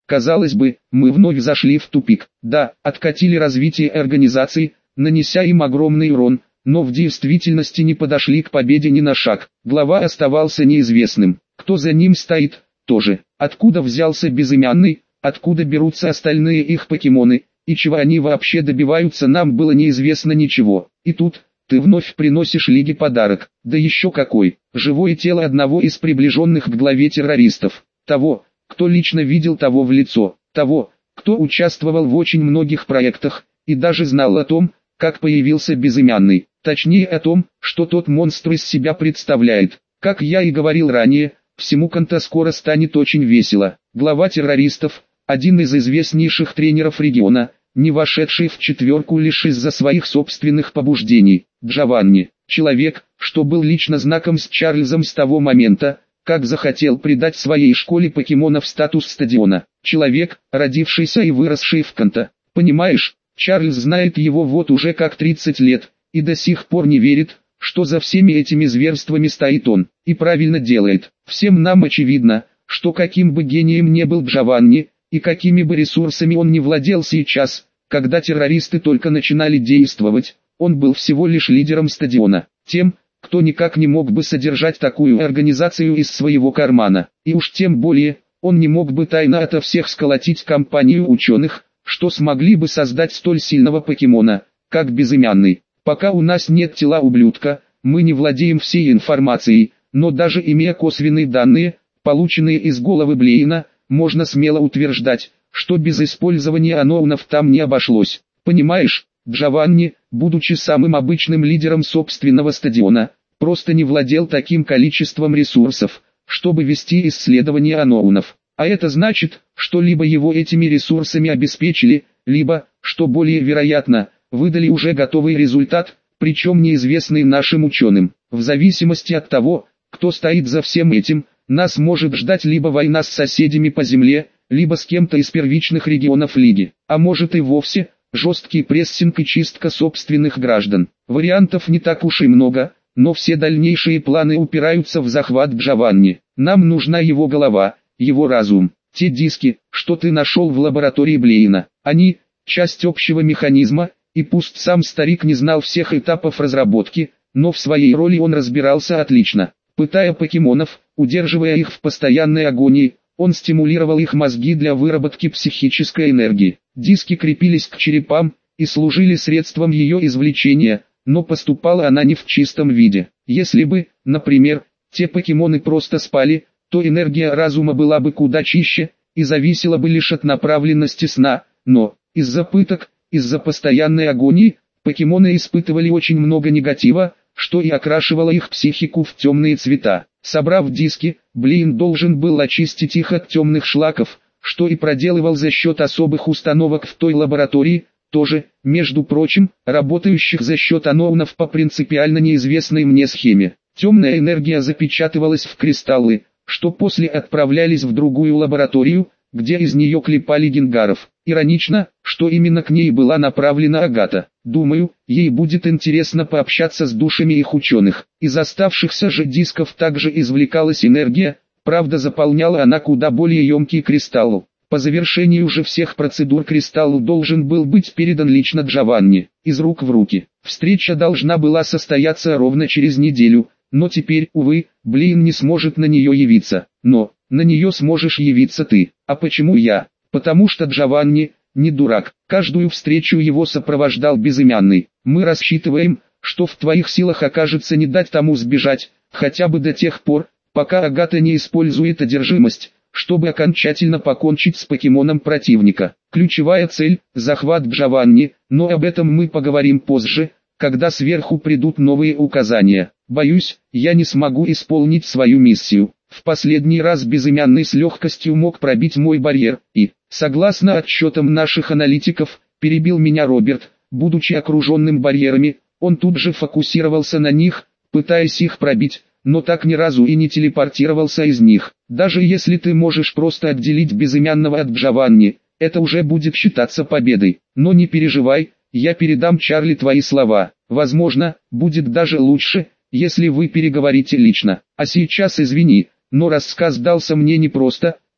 Казалось бы, мы вновь зашли в тупик. Да, откатили развитие организации, нанеся им огромный урон, но в действительности не подошли к победе ни на шаг. Глава оставался неизвестным. Кто за ним стоит, тоже. Откуда взялся безымянный, откуда берутся остальные их покемоны, и чего они вообще добиваются, нам было неизвестно ничего. И тут, ты вновь приносишь Лиге подарок. Да еще какой. Живое тело одного из приближенных к главе террористов. Того, кто лично видел того в лицо. Того, кто участвовал в очень многих проектах, и даже знал о том, как появился безымянный. Точнее о том, что тот монстр из себя представляет. Как я и говорил ранее, всему Канто скоро станет очень весело. Глава террористов, один из известнейших тренеров региона, не вошедший в четверку лишь из-за своих собственных побуждений. Джованни, человек, что был лично знаком с Чарльзом с того момента, как захотел придать своей школе покемонов статус стадиона. Человек, родившийся и выросший в Канто. Понимаешь, Чарльз знает его вот уже как 30 лет, и до сих пор не верит, что за всеми этими зверствами стоит он, и правильно делает. Всем нам очевидно, что каким бы гением не был Джованни, и какими бы ресурсами он не владел сейчас, когда террористы только начинали действовать, он был всего лишь лидером стадиона, тем, кто никак не мог бы содержать такую организацию из своего кармана, и уж тем более, он не мог бы тайно ото всех сколотить компанию ученых, что смогли бы создать столь сильного покемона, как безымянный. Пока у нас нет тела ублюдка, мы не владеем всей информацией, но даже имея косвенные данные, полученные из головы Блейна, можно смело утверждать, что без использования аноунов там не обошлось. Понимаешь, Джованни, будучи самым обычным лидером собственного стадиона, просто не владел таким количеством ресурсов, чтобы вести исследования аноунов. А это значит, что либо его этими ресурсами обеспечили, либо, что более вероятно, выдали уже готовый результат, причем неизвестный нашим ученым. В зависимости от того, кто стоит за всем этим, нас может ждать либо война с соседями по земле, либо с кем-то из первичных регионов Лиги, а может и вовсе, жесткий прессинг и чистка собственных граждан. Вариантов не так уж и много, но все дальнейшие планы упираются в захват Джованни. Нам нужна его голова, его разум. Те диски, что ты нашел в лаборатории Блейна, они – часть общего механизма, и пусть сам старик не знал всех этапов разработки, но в своей роли он разбирался отлично. Пытая покемонов, удерживая их в постоянной агонии, он стимулировал их мозги для выработки психической энергии. Диски крепились к черепам и служили средством ее извлечения, но поступала она не в чистом виде. Если бы, например, те покемоны просто спали, то энергия разума была бы куда чище и зависела бы лишь от направленности сна, но, из-за пыток, из-за постоянной агонии, покемоны испытывали очень много негатива, что и окрашивало их психику в темные цвета. Собрав диски, Блейн должен был очистить их от темных шлаков, что и проделывал за счет особых установок в той лаборатории, тоже, между прочим, работающих за счет аноунов по принципиально неизвестной мне схеме. Темная энергия запечатывалась в кристаллы, что после отправлялись в другую лабораторию, где из нее клепали генгаров. Иронично, что именно к ней была направлена Агата. Думаю, ей будет интересно пообщаться с душами их ученых. Из оставшихся же дисков также извлекалась энергия, правда заполняла она куда более емкий кристалл. По завершению же всех процедур кристалл должен был быть передан лично Джованни, из рук в руки. Встреча должна была состояться ровно через неделю, но теперь, увы, Блейн не сможет на нее явиться. Но, на нее сможешь явиться ты. А почему я? Потому что Джованни, не дурак, каждую встречу его сопровождал безымянный. Мы рассчитываем, что в твоих силах окажется не дать тому сбежать, хотя бы до тех пор, пока Агата не использует одержимость, чтобы окончательно покончить с покемоном противника. Ключевая цель – захват Джованни, но об этом мы поговорим позже, когда сверху придут новые указания. Боюсь, я не смогу исполнить свою миссию. В последний раз безымянный с легкостью мог пробить мой барьер, и, согласно отчетам наших аналитиков, перебил меня Роберт. Будучи окруженным барьерами, он тут же фокусировался на них, пытаясь их пробить, но так ни разу и не телепортировался из них. Даже если ты можешь просто отделить безымянного от Джованни, это уже будет считаться победой. Но не переживай, я передам Чарли твои слова. Возможно, будет даже лучше, если вы переговорите лично. А сейчас извини, но рассказ дался мне непросто,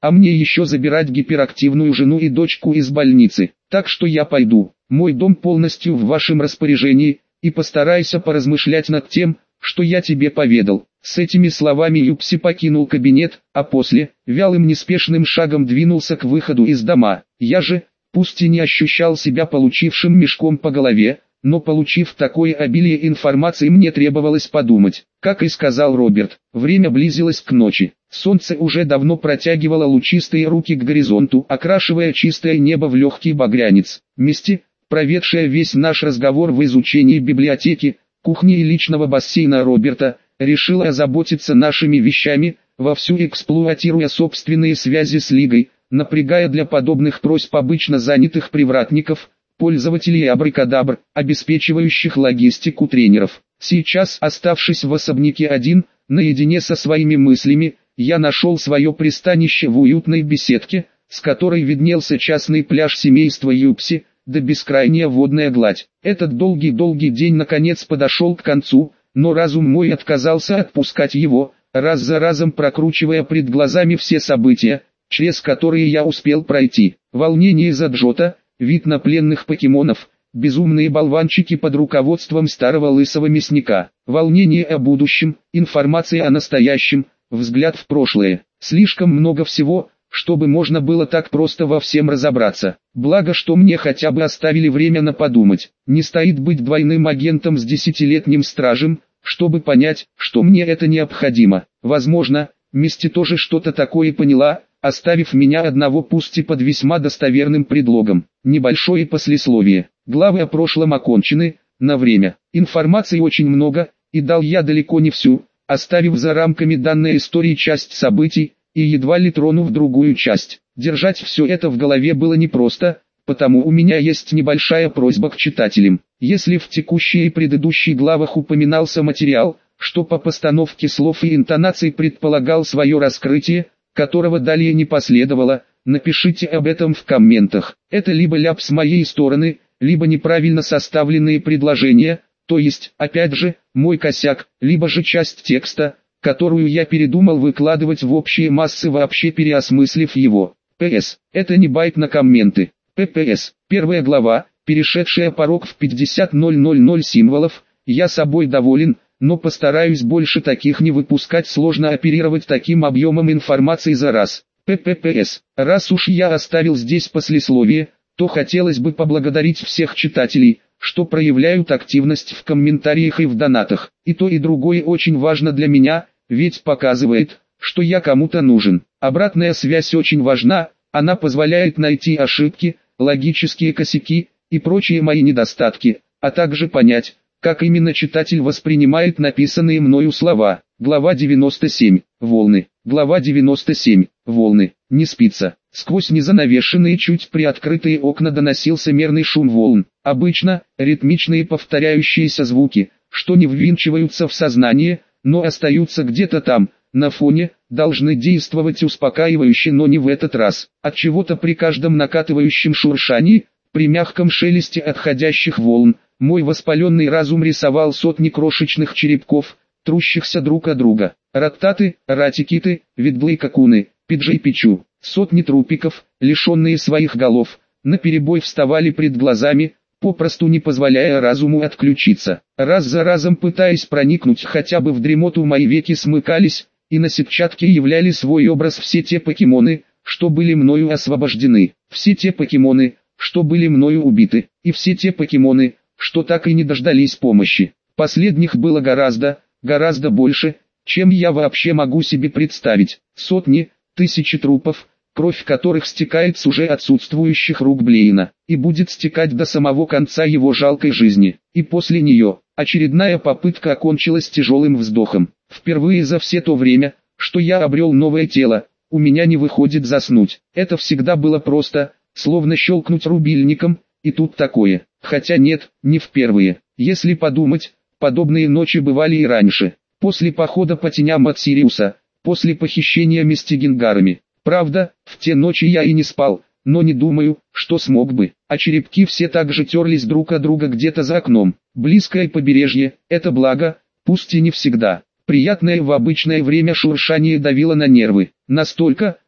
а мне еще забирать гиперактивную жену и дочку из больницы. Так что я пойду. Мой дом полностью в вашем распоряжении, и постарайся поразмышлять над тем, что я тебе поведал». С этими словами Юпси покинул кабинет, а после, вялым неспешным шагом двинулся к выходу из дома. Я же, пусть и не ощущал себя получившим мешком по голове, но получив такое обилие информации, мне требовалось подумать. Как и сказал Роберт, время близилось к ночи. Солнце уже давно протягивало лучистые руки к горизонту, окрашивая чистое небо в легкий багрянец. Мисти, проведшая весь наш разговор в изучении библиотеки, кухни и личного бассейна Роберта, решила озаботиться нашими вещами, вовсю эксплуатируя собственные связи с Лигой, напрягая для подобных просьб обычно занятых привратников, пользователей абракадабр, обеспечивающих логистику тренеров. Сейчас, оставшись в особняке один, наедине со своими мыслями, я нашел свое пристанище в уютной беседке, с которой виднелся частный пляж семейства Юпси, да бескрайняя водная гладь. Этот долгий-долгий день наконец подошел к концу, но разум мой отказался отпускать его, раз за разом прокручивая пред глазами все события, через которые я успел пройти. Волнение за Джота, вид на пленных покемонов, безумные болванчики под руководством старого лысого мясника, волнение о будущем, информация о настоящем, взгляд в прошлое. Слишком много всего, чтобы можно было так просто во всем разобраться. Благо, что мне хотя бы оставили время на подумать. Не стоит быть двойным агентом с 10-летним стажем, чтобы понять, что мне это необходимо. Возможно, Мисти тоже что-то такое поняла, оставив меня одного пусть и под весьма достоверным предлогом. Небольшое послесловие. Главы о прошлом окончены, на время. Информации очень много, и дал я далеко не всю, оставив за рамками данной истории часть событий, и едва ли тронув другую часть. Держать все это в голове было непросто, потому у меня есть небольшая просьба к читателям. Если в текущей и предыдущей главах упоминался материал, что по постановке слов и интонаций предполагал свое раскрытие, которого далее не последовало, напишите об этом в комментах. Это либо ляп с моей стороны, либо неправильно составленные предложения, то есть, опять же, мой косяк, либо же часть текста, которую я передумал выкладывать в общие массы, вообще переосмыслив его. П.С. Это не байт на комменты. П.П.С. Первая глава, перешедшая порог в 50 000 символов, я собой доволен, но постараюсь больше таких не выпускать, сложно оперировать таким объемом информации за раз. П.П.П.С. Раз уж я оставил здесь послесловие, то хотелось бы поблагодарить всех читателей, что проявляют активность в комментариях и в донатах. И то и другое очень важно для меня, ведь показывает, что я кому-то нужен. Обратная связь очень важна, она позволяет найти ошибки, логические косяки и прочие мои недостатки, а также понять, как именно читатель воспринимает написанные мною слова. Глава 97. Волны. Глава 97. Волны. Не спится. Сквозь незанавешенные чуть приоткрытые окна доносился мерный шум волн. Обычно, ритмичные повторяющиеся звуки, что не ввинчиваются в сознание, но остаются где-то там, на фоне, должны действовать успокаивающе, но не в этот раз. Отчего-то при каждом накатывающем шуршании, при мягком шелесте отходящих волн, мой воспаленный разум рисовал сотни крошечных черепков, трущихся друг от друга. Раттаты, ратикиты, видблы-какуны, пиджей-пичу. Сотни трупиков, лишенные своих голов, наперебой вставали пред глазами, попросту не позволяя разуму отключиться. Раз за разом пытаясь проникнуть хотя бы в дремоту, мои веки смыкались, и на сетчатке являли свой образ все те покемоны, что были мною освобождены, все те покемоны, что были мною убиты, и все те покемоны, что так и не дождались помощи. Последних было гораздо больше, чем я вообще могу себе представить. Сотни, тысячи трупов, кровь которых стекает с уже отсутствующих рук Блейна, и будет стекать до самого конца его жалкой жизни. И после нее, очередная попытка окончилась тяжелым вздохом. Впервые за все то время, что я обрел новое тело, у меня не выходит заснуть. Это всегда было просто, словно щелкнуть рубильником, и тут такое. Хотя нет, не впервые. Если подумать, подобные ночи бывали и раньше. После похода по теням от Сириуса, после похищения Мистигенгарами. Правда, в те ночи я и не спал, но не думаю, что смог бы. А черепки все так же терлись друг от друга где-то за окном. Близкое побережье – это благо, пусть и не всегда. Приятное в обычное время шуршание давило на нервы. Настолько,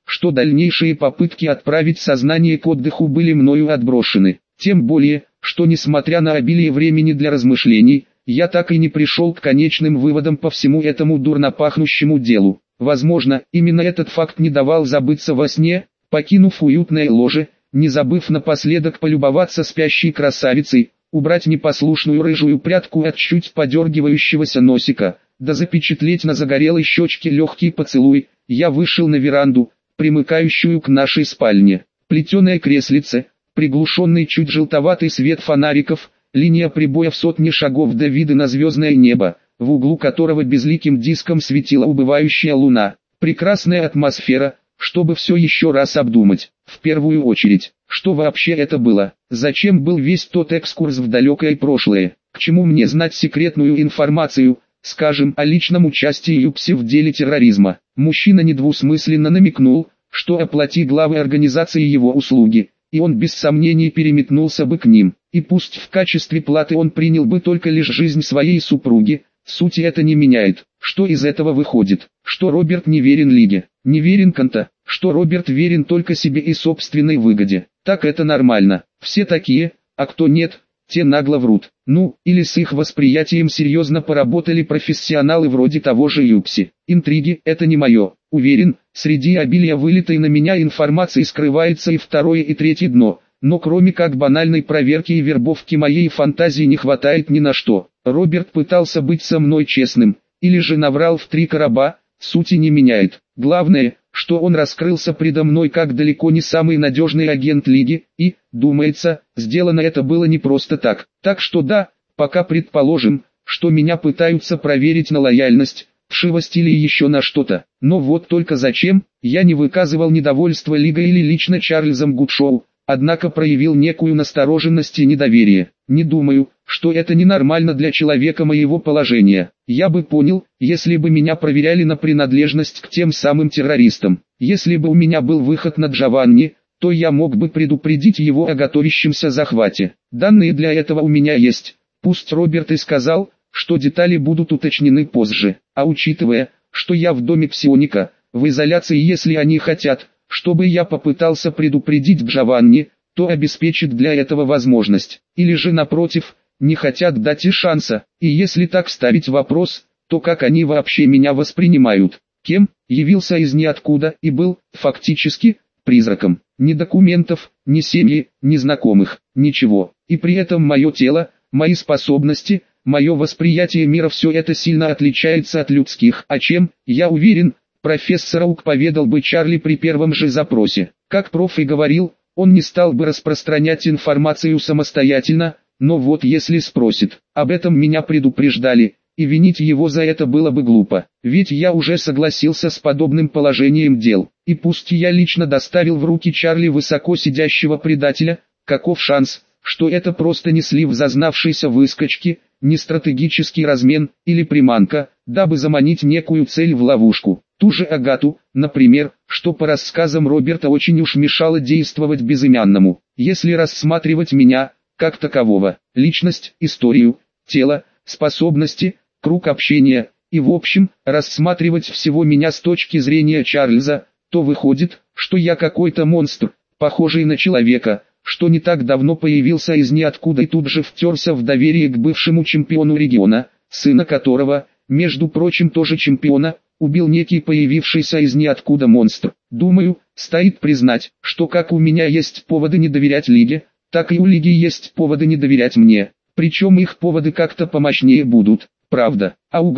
что дальнейшие попытки отправить сознание к отдыху были мною отброшены. Тем более, что несмотря на обилие времени для размышлений, я так и не пришел к конечным выводам по всему этому дурно пахнущему делу. Возможно, именно этот факт не давал забыться во сне, покинув уютное ложе, не забыв напоследок полюбоваться спящей красавицей, убрать непослушную рыжую прядку от чуть подергивающегося носика, да запечатлеть на загорелой щечке легкий поцелуй, я вышел на веранду, примыкающую к нашей спальне. Плетеное креслице, приглушенный чуть желтоватый свет фонариков, линия прибоя в сотни шагов до вида на звездное небо, в углу которого безликим диском светила убывающая луна. Прекрасная атмосфера, чтобы все еще раз обдумать. В первую очередь, что вообще это было? Зачем был весь тот экскурс в далекое прошлое? К чему мне знать секретную информацию, скажем, о личном участии Юпси в деле терроризма? Мужчина недвусмысленно намекнул, что оплати главы организации его услуги, и он без сомнений переметнулся бы к ним. И пусть в качестве платы он принял бы только лишь жизнь своей супруги, сути это не меняет. Что из этого выходит? Что Роберт не верен Лиге, не верен Канта, что Роберт верен только себе и собственной выгоде. Так это нормально. Все такие, а кто нет, те нагло врут. Ну, или с их восприятием серьезно поработали профессионалы вроде того же Юпси. Интриги – это не мое. Уверен, среди обилия вылитой на меня информации скрывается и второе и третье дно. Но кроме как банальной проверки и вербовки моей фантазии не хватает ни на что. Роберт пытался быть со мной честным, или же наврал в 3 короба, сути не меняет. Главное, что он раскрылся предо мной как далеко не самый надежный агент Лиги, и, думается, сделано это было не просто так. Так что да, пока предположим, что меня пытаются проверить на лояльность, вшивость или еще на что-то. Но вот только зачем, я не выказывал недовольства Лигой или лично Чарльзом Гудшоу, однако проявил некую настороженность и недоверие. Не думаю, что это ненормально для человека моего положения. Я бы понял, если бы меня проверяли на принадлежность к тем самым террористам. Если бы у меня был выход на Джованни, то я мог бы предупредить его о готовящемся захвате. Данные для этого у меня есть. Пусть Роберт и сказал, что детали будут уточнены позже. А учитывая, что я в доме псионика, в изоляции, если они хотят, чтобы я попытался предупредить Джованни, то обеспечит для этого возможность. Или же напротив, не хотят дать и шанса. И если так ставить вопрос, то как они вообще меня воспринимают? Кем? Явился из ниоткуда и был, фактически, призраком. Ни документов, ни семьи, ни знакомых, ничего. И при этом мое тело, мои способности, мое восприятие мира, все это сильно отличается от людских. А чем, я уверен, профессор Оук поведал бы Чарли при первом же запросе. Как проф и говорил, он не стал бы распространять информацию самостоятельно, но вот если спросит, об этом меня предупреждали, и винить его за это было бы глупо, ведь я уже согласился с подобным положением дел. И пусть я лично доставил в руки Чарли высоко сидящего предателя, каков шанс, что это просто не слив зазнавшейся выскочки, не стратегический размен или приманка, дабы заманить некую цель в ловушку. Ту же Агату, например, что по рассказам Роберта очень уж мешало действовать безымянному. Если рассматривать меня, как такового, личность, историю, тело, способности, круг общения, и в общем, рассматривать всего меня с точки зрения Чарльза, то выходит, что я какой-то монстр, похожий на человека, что не так давно появился из ниоткуда и тут же втерся в доверие к бывшему чемпиону региона, сына которого, между прочим тоже чемпиона, убил некий появившийся из ниоткуда монстр. Думаю, стоит признать, что как у меня есть поводы не доверять Лиге, так и у Лиги есть поводы не доверять мне. Причем их поводы как-то помощнее будут, правда.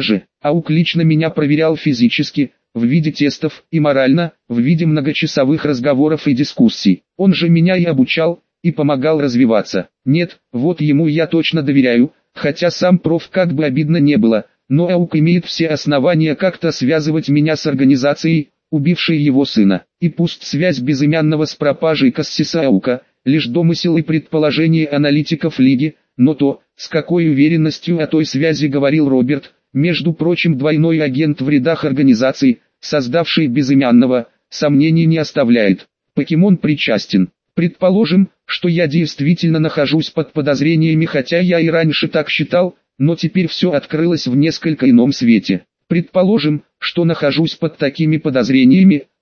Аук лично меня проверял физически, в виде тестов, и морально, в виде многочасовых разговоров и дискуссий. Он же меня и обучал, и помогал развиваться. Нет, вот ему я точно доверяю, хотя сам проф, как бы обидно не было, но Аук имеет все основания как-то связывать меня с организацией, убившей его сына. И пусть связь безымянного с пропажей Кассиса Аука, лишь домысел и предположение аналитиков Лиги, но то, с какой уверенностью о той связи говорил Роберт, между прочим двойной агент в рядах организации, создавшей безымянного, сомнений не оставляет. Покемон причастен. Предположим, что я действительно нахожусь под подозрениями, хотя я и раньше так считал, но теперь все открылось в несколько ином свете. Предположим, что нахожусь под такими подозрениями,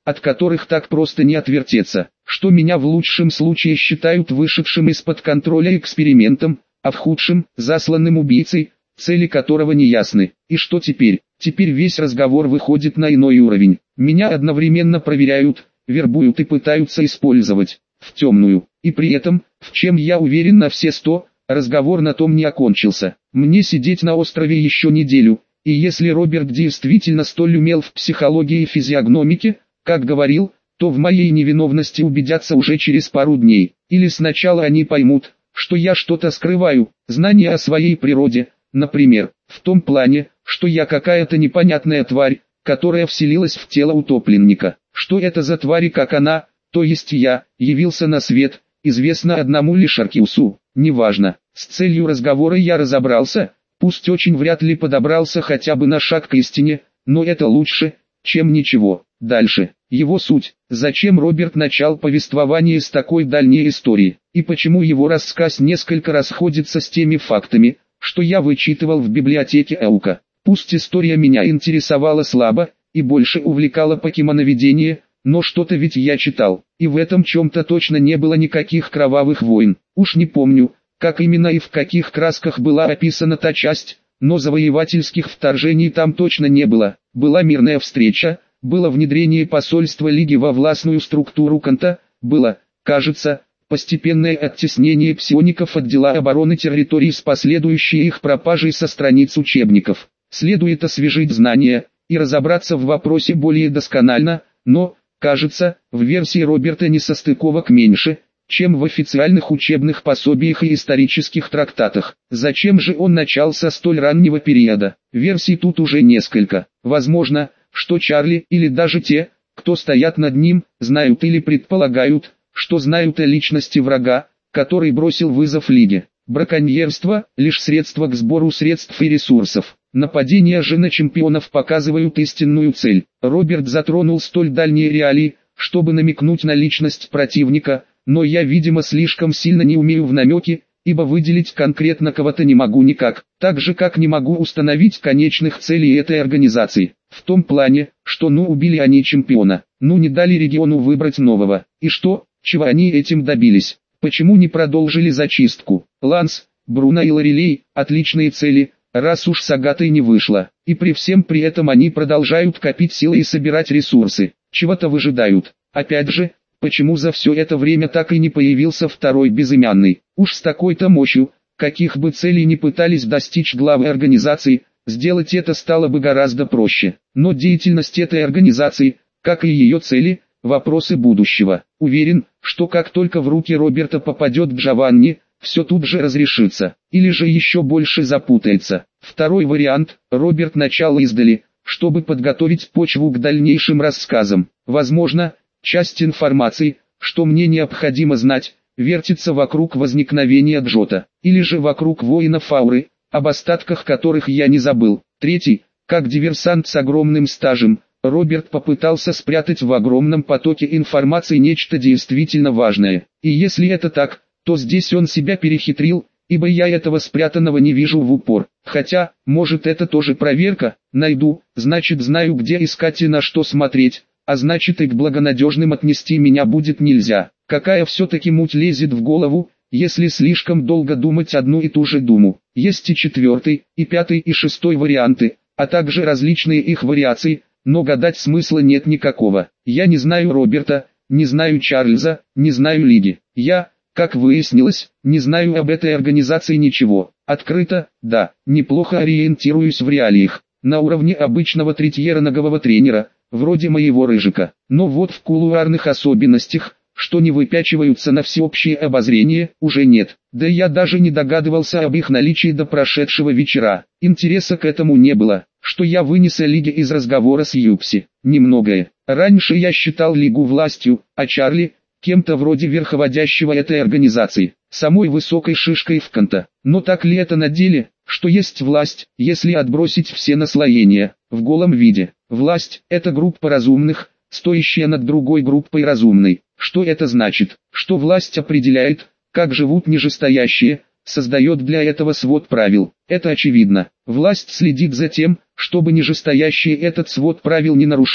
от которых так просто не отвертеться, что меня в лучшем случае считают вышедшим из-под контроля экспериментом, а в худшем – засланным убийцей, цели которого не ясны. И что теперь? Теперь весь разговор выходит на иной уровень. Меня одновременно проверяют, вербуют и пытаются использовать в темную. И при этом, в чем я уверен на все 100, разговор на том не окончился. Мне сидеть на острове еще неделю, и если Роберт действительно столь умел в психологии и физиогномике, как говорил, то в моей невиновности убедятся уже через пару дней. Или сначала они поймут, что я что-то скрываю, знания о своей природе, например, в том плане, что я какая-то непонятная тварь, которая вселилась в тело утопленника. Что это за тварь и как она, то есть я, явился на свет, известно одному лишь Аркиусу. Неважно, с целью разговора я разобрался, пусть очень вряд ли подобрался хотя бы на шаг к истине, но это лучше, чем ничего. Дальше, его суть, зачем Роберт начал повествование с такой дальней истории, и почему его рассказ несколько расходится с теми фактами, что я вычитывал в библиотеке Эука. Пусть история меня интересовала слабо, и больше увлекала покемоноведение, но что-то ведь я читал, и в этом чем-то точно не было никаких кровавых войн. Уж не помню, как именно и в каких красках была описана та часть, но завоевательских вторжений там точно не было. Была мирная встреча, было внедрение посольства Лиги во властную структуру Канта, было, кажется, постепенное оттеснение псиоников от дела обороны территорий с последующей их пропажей со страниц учебников. Следует освежить знания и разобраться в вопросе более досконально, но, кажется, в версии Роберта несостыковок меньше, чем в официальных учебных пособиях и исторических трактатах. Зачем же он начал со столь раннего периода? Версий тут уже несколько. Возможно, что Чарли или даже те, кто стоят над ним, знают или предполагают, что знают о личности врага, который бросил вызов Лиге. Браконьерство – лишь средство к сбору средств и ресурсов. Нападения же на чемпионов показывают истинную цель. Роберт затронул столь дальние реалии, чтобы намекнуть на личность противника, но я, видимо, слишком сильно не умею в намеки, ибо выделить конкретно кого-то не могу никак, так же как не могу установить конечных целей этой организации. В том плане, что убили они чемпиона, не дали региону выбрать нового. И что, чего они этим добились? Почему не продолжили зачистку? Ланс, Бруно и Лорелей – отличные цели, раз уж с Агатой не вышло. И при всем при этом они продолжают копить силы и собирать ресурсы. Чего-то выжидают. Опять же, почему за все это время так и не появился второй безымянный? Уж с такой-то мощью, каких бы целей ни пытались достичь главы организации, сделать это стало бы гораздо проще. Но деятельность этой организации, как и ее цели, вопросы будущего. Уверен, что как только в руки Роберта попадет Джованни, все тут же разрешится, или же еще больше запутается. Второй вариант – Роберт начал издали, чтобы подготовить почву к дальнейшим рассказам. Возможно, часть информации, что мне необходимо знать, вертится вокруг возникновения Джота, или же вокруг воинов Ауры, об остатках которых я не забыл. Третий, как диверсант с огромным стажем, Роберт попытался спрятать в огромном потоке информации нечто действительно важное. И если это так, то здесь он себя перехитрил, ибо я этого спрятанного не вижу в упор. Хотя, может, это тоже проверка? Найду, значит знаю, где искать и на что смотреть, а значит и к благонадежным отнести меня будет нельзя. Какая все-таки муть лезет в голову, если слишком долго думать одну и ту же думу. Есть и четвертый, и пятый, и шестой варианты, а также различные их вариации, но гадать смысла нет никакого. Я не знаю Роберта, не знаю Чарльза, не знаю Лиги. Я, как выяснилось, не знаю об этой организации ничего. Открыто, да, неплохо ориентируюсь в реалиях, на уровне обычного третьерангового тренера, вроде моего Рыжика. Но вот в кулуарных особенностях, что не выпячиваются на всеобщее обозрение, уже нет. Да я даже не догадывался об их наличии до прошедшего вечера. Интереса к этому не было. Что я вынес о Лиге из разговора с Юпси? Немногое. Раньше я считал Лигу властью, а Чарли – кем-то вроде верховодящего этой организации, самой высокой шишкой в Канта. Но так ли это на деле, что есть власть, если отбросить все наслоения, в голом виде? Власть – это группа разумных, стоящая над другой группой разумной. Что это значит? Что власть определяет, как живут нижестоящие, создает для этого свод правил. Это очевидно. Власть следит за тем, чтобы нижестоящие этот свод правил не нарушали,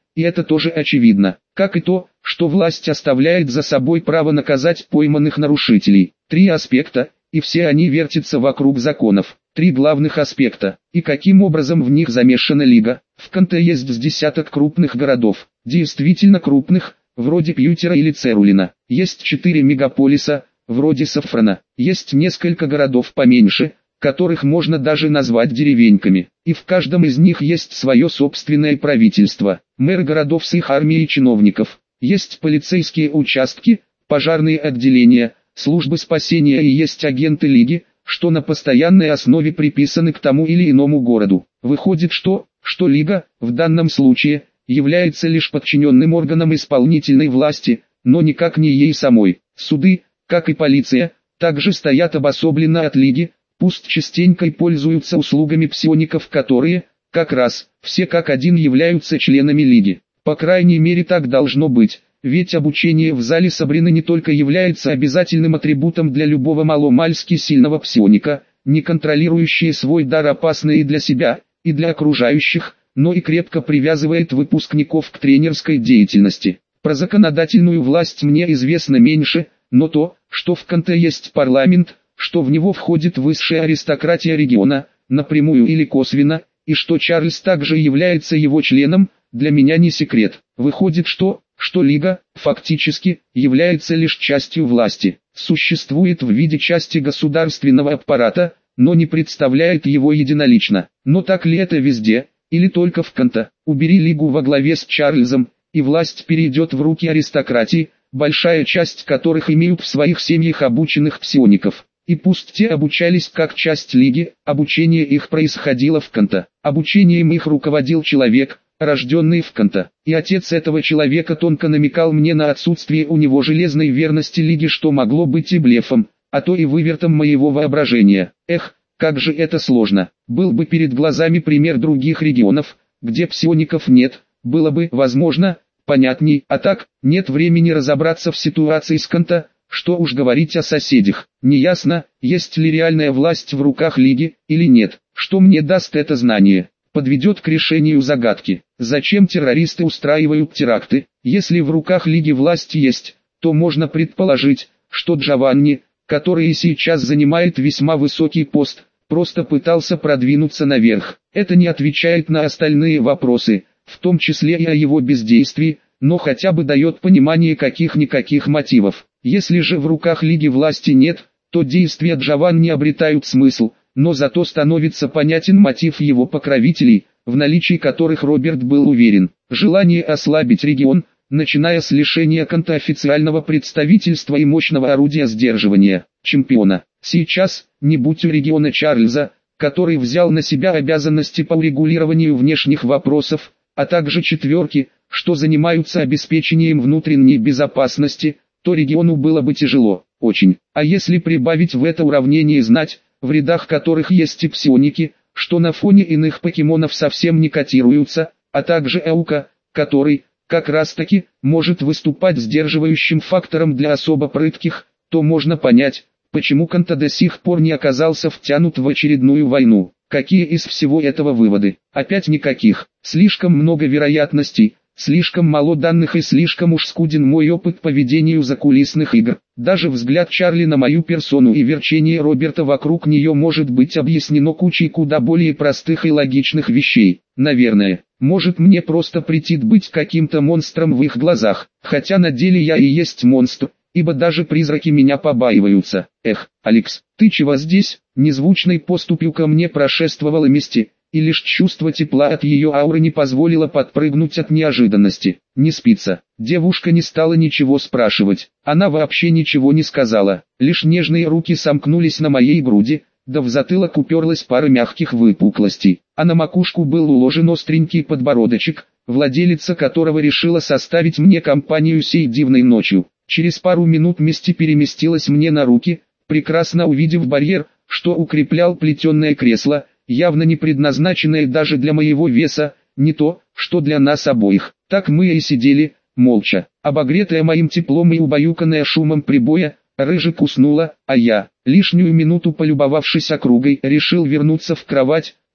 и это тоже очевидно, как и то, что власть оставляет за собой право наказать пойманных нарушителей. 3 аспекта, и все они вертятся вокруг законов. 3 главных аспекта, и каким образом в них замешана Лига. В Канте есть с десяток крупных городов, действительно крупных, вроде Пьютера или Церулина. Есть 4 мегаполиса, вроде Сафрана. Есть несколько городов поменьше, которых можно даже назвать деревеньками. И в каждом из них есть свое собственное правительство, мэр городов с их армией чиновников. Есть полицейские участки, пожарные отделения, службы спасения и есть агенты Лиги, что на постоянной основе приписаны к тому или иному городу. Выходит, что Лига, в данном случае, является лишь подчиненным органом исполнительной власти, но никак не ей самой. Суды, как и полиция, также стоят обособленно от Лиги, пусть частенько и пользуются услугами псиоников, которые, как раз, все как один являются членами Лиги. По крайней мере так должно быть, ведь обучение в зале Сабрины не только является обязательным атрибутом для любого маломальски сильного псионика, не контролирующего свой дар опасно и для себя, и для окружающих, но и крепко привязывает выпускников к тренерской деятельности. Про законодательную власть мне известно меньше, но то, что в Канте есть парламент, что в него входит высшая аристократия региона, напрямую или косвенно, и что Чарльз также является его членом, для меня не секрет. Выходит, что Лига, фактически, является лишь частью власти, существует в виде части государственного аппарата, но не представляет его единолично. Но так ли это везде, или только в Канте? Убери Лигу во главе с Чарльзом, и власть перейдет в руки аристократии, большая часть которых имеют в своих семьях обученных псиоников. И пусть те обучались как часть Лиги, обучение их происходило в Канте. Обучением их руководил человек, рожденный в Канте. И отец этого человека тонко намекал мне на отсутствие у него железной верности Лиге, что могло быть и блефом, а то и вывертом моего воображения. Эх, как же это сложно. Был бы перед глазами пример других регионов, где псиоников нет, было бы, возможно, понятней, а так, нет времени разобраться в ситуации с Канте, что уж говорить о соседях. Неясно, есть ли реальная власть в руках Лиги, или нет. Что мне даст это знание? Подведет к решению загадки. Зачем террористы устраивают теракты? Если в руках Лиги власть есть, то можно предположить, что Джованни, который и сейчас занимает весьма высокий пост, просто пытался продвинуться наверх. Это не отвечает на остальные вопросы, в том числе и о его бездействии, но хотя бы дает понимание каких-никаких мотивов. Если же в руках Лиги власти нет, то действия Джованни обретают смысл, но зато становится понятен мотив его покровителей, в наличии которых Роберт был уверен. Желание ослабить регион, начиная с лишения Канте официального представительства и мощного орудия сдерживания, чемпиона. Сейчас, не будь у региона Чарльза, который взял на себя обязанности по урегулированию внешних вопросов, а также четверки, что занимаются обеспечением внутренней безопасности, то региону было бы тяжело, очень. А если прибавить в это уравнение знать, в рядах которых есть и псионики, что на фоне иных покемонов совсем не котируются, а также Эука, который, как раз таки, может выступать сдерживающим фактором для особо прытких, то можно понять, почему Канте до сих пор не оказался втянут в очередную войну. Какие из всего этого выводы? Опять никаких. Слишком много вероятностей, слишком мало данных и слишком уж скуден мой опыт по ведению закулисных игр. Даже взгляд Чарли на мою персону и верчение Роберта вокруг нее может быть объяснено кучей куда более простых и логичных вещей. Наверное, может мне просто претит быть каким-то монстром в их глазах, хотя на деле я и есть монстр, ибо даже призраки меня побаиваются. Эх, Алекс, ты чего здесь? Незвучной поступью ко мне прошествовала Мисти, и лишь чувство тепла от ее ауры не позволило подпрыгнуть от неожиданности. Не спится. Девушка не стала ничего спрашивать, она вообще ничего не сказала, лишь нежные руки сомкнулись на моей груди, да в затылок уперлась пара мягких выпуклостей, а на макушку был уложен остренький подбородочек, владелица которого решила составить мне компанию сей дивной ночью. Через пару минут Мисти переместилась мне на руки, прекрасно увидев барьер, что укреплял плетеное кресло, явно не предназначенное даже для моего веса, не то, что для нас обоих. Так мы и сидели, молча, обогретая моим теплом и убаюканная шумом прибоя. Рыжик уснула, а я, лишнюю минуту полюбовавшись округой, решил вернуться в кровать,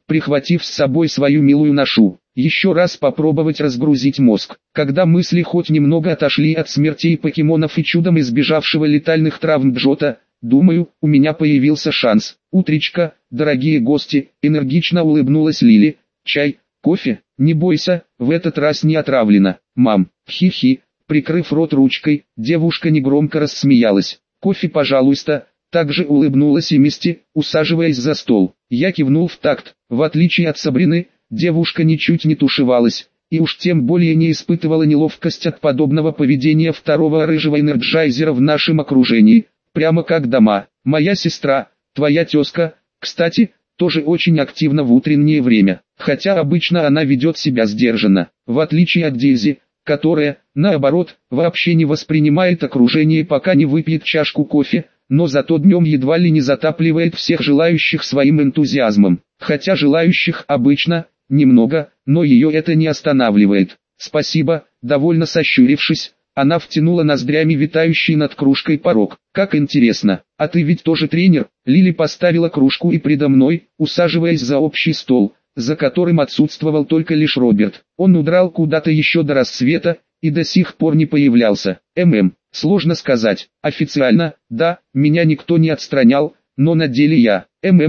прихватив с собой свою милую ношу. Еще раз попробовать разгрузить мозг. Когда мысли хоть немного отошли от смертей покемонов и чудом избежавшего летальных травм Джота, думаю, у меня появился шанс. Утречка, дорогие гости, энергично улыбнулась Лили. Чай, кофе? Не бойся, в этот раз не отравлено. Мам, хи-хи. Прикрыв рот ручкой, девушка негромко рассмеялась. Кофе, пожалуйста. Также улыбнулась и Мисти, усаживаясь за стол. Я кивнул в такт. В отличие от Сабрины, девушка ничуть не тушевалась, и уж тем более не испытывала неловкость от подобного поведения второго рыжего энерджайзера в нашем окружении, прямо как дома. Моя сестра, твоя тезка, кстати, тоже очень активна в утреннее время, хотя обычно она ведет себя сдержанно, в отличие от Дейзи, которая, наоборот, вообще не воспринимает окружение, пока не выпьет чашку кофе, но зато днем едва ли не затапливает всех желающих своим энтузиазмом, хотя желающих обычно немного, но ее это не останавливает. Спасибо, довольно сощурившись, она втянула ноздрями витающий над кружкой порог. Как интересно, а ты ведь тоже тренер? Лили поставила кружку и предо мной, усаживаясь за общий стол, за которым отсутствовал только лишь Роберт. Он удрал куда-то еще до рассвета и до сих пор не появлялся. Сложно сказать. Официально, да, меня никто не отстранял, но на деле я,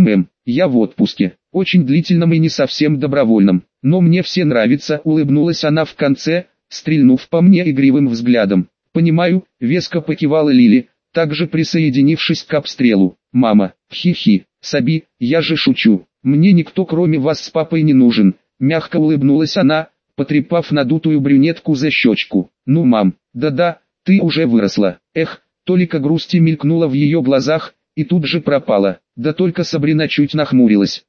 я в отпуске. Очень длительном и не совсем добровольном. Но мне все нравится, улыбнулась она в конце, стрельнув по мне игривым взглядом. Понимаю, веско покивала Лили, также присоединившись к обстрелу. Мама, хи-хи, Саби, я же шучу. Мне никто кроме вас с папой не нужен. Мягко улыбнулась она, потрепав надутую брюнетку за щечку. Ну мам, да-да, ты уже выросла. Эх, толика грусти мелькнула в ее глазах, и тут же пропала. Да только Сабрина чуть нахмурилась.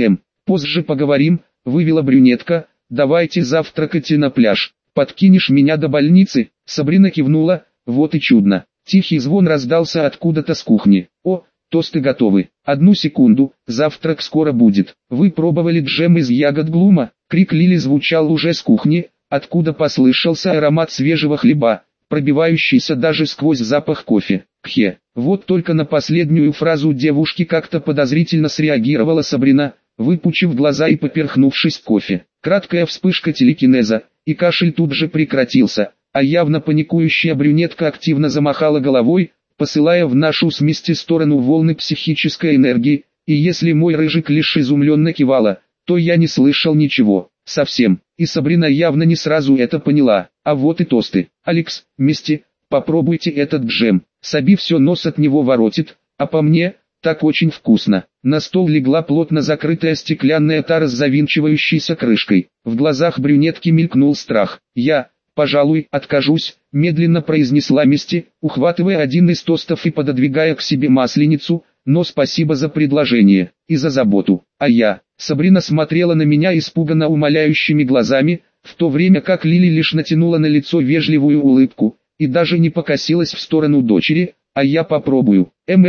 Позже поговорим, вывела брюнетка, давайте завтракать и на пляж. Подкинешь меня до больницы? Сабрина кивнула, вот и чудно. Тихий звон раздался откуда-то с кухни. О, тосты готовы. Одну секунду, завтрак скоро будет. Вы пробовали джем из ягод Глума? Крик Лили звучал уже с кухни, откуда послышался аромат свежего хлеба, пробивающийся даже сквозь запах кофе. Кхе. Вот только на последнюю фразу девушки как-то подозрительно среагировала Сабрина, выпучив глаза и поперхнувшись кофе. Краткая вспышка телекинеза, и кашель тут же прекратился, а явно паникующая брюнетка активно замахала головой, посылая в нашу с Мисти сторону волны психической энергии, и если мой рыжик лишь изумленно кивала, то я не слышал ничего, совсем, и Сабрина явно не сразу это поняла. А вот и тосты. Алекс, Мисти, попробуйте этот джем. Саби все нос от него воротит, а по мне, так очень вкусно. На стол легла плотно закрытая стеклянная тара с завинчивающейся крышкой. В глазах брюнетки мелькнул страх. Я, пожалуй, откажусь, медленно произнесла Мисти, ухватывая один из тостов и пододвигая к себе масленицу, но спасибо за предложение и за заботу. А я, Сабрина смотрела на меня испуганно умоляющими глазами, в то время как Лили лишь натянула на лицо вежливую улыбку, и даже не покосилась в сторону дочери, а я попробую.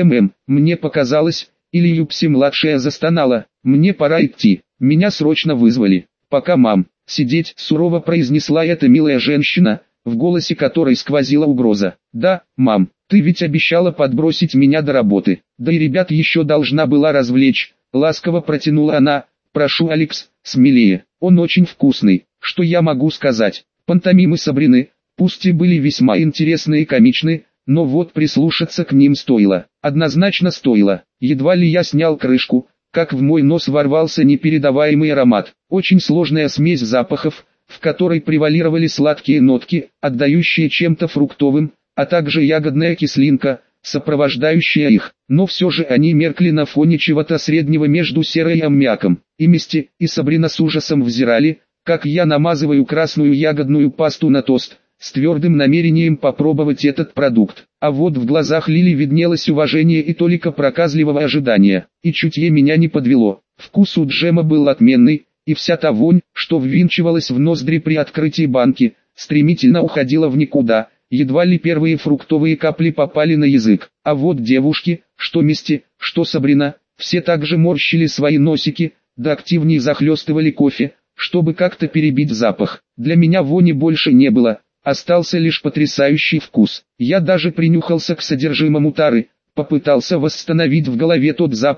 Мне показалось, или Юпси-младшая застонала, мне пора идти, меня срочно вызвали. Пока мам, сидеть, сурово произнесла эта милая женщина, в голосе которой сквозила угроза. Да, мам, ты ведь обещала подбросить меня до работы, да и ребят еще должна была развлечь, ласково протянула она. Прошу, Алекс, смелее, он очень вкусный. Что я могу сказать? Пантомимы Сабрины, пусть и были весьма интересны и комичны, но вот прислушаться к ним стоило. Однозначно стоило. Едва ли я снял крышку, как в мой нос ворвался непередаваемый аромат. Очень сложная смесь запахов, в которой превалировали сладкие нотки, отдающие чем-то фруктовым, а также ягодная кислинка, сопровождающая их. Но все же они меркли на фоне чего-то среднего между серой и аммиаком. И Мисти, и Сабрина с ужасом взирали, как я намазываю красную ягодную пасту на тост, с твердым намерением попробовать этот продукт. А вот в глазах Лили виднелось уважение и толика проказливого ожидания. И чутье меня не подвело. Вкус у джема был отменный, и вся та вонь, что ввинчивалась в ноздри при открытии банки, стремительно уходила в никуда. Едва ли первые фруктовые капли попали на язык. А вот девушки, что Мисти, что Сабрина, все также морщили свои носики, да активнее захлестывали кофе, чтобы как-то перебить запах. Для меня вони больше не было, остался лишь потрясающий вкус. Я даже принюхался к содержимому тары, попытался восстановить в голове тот запах,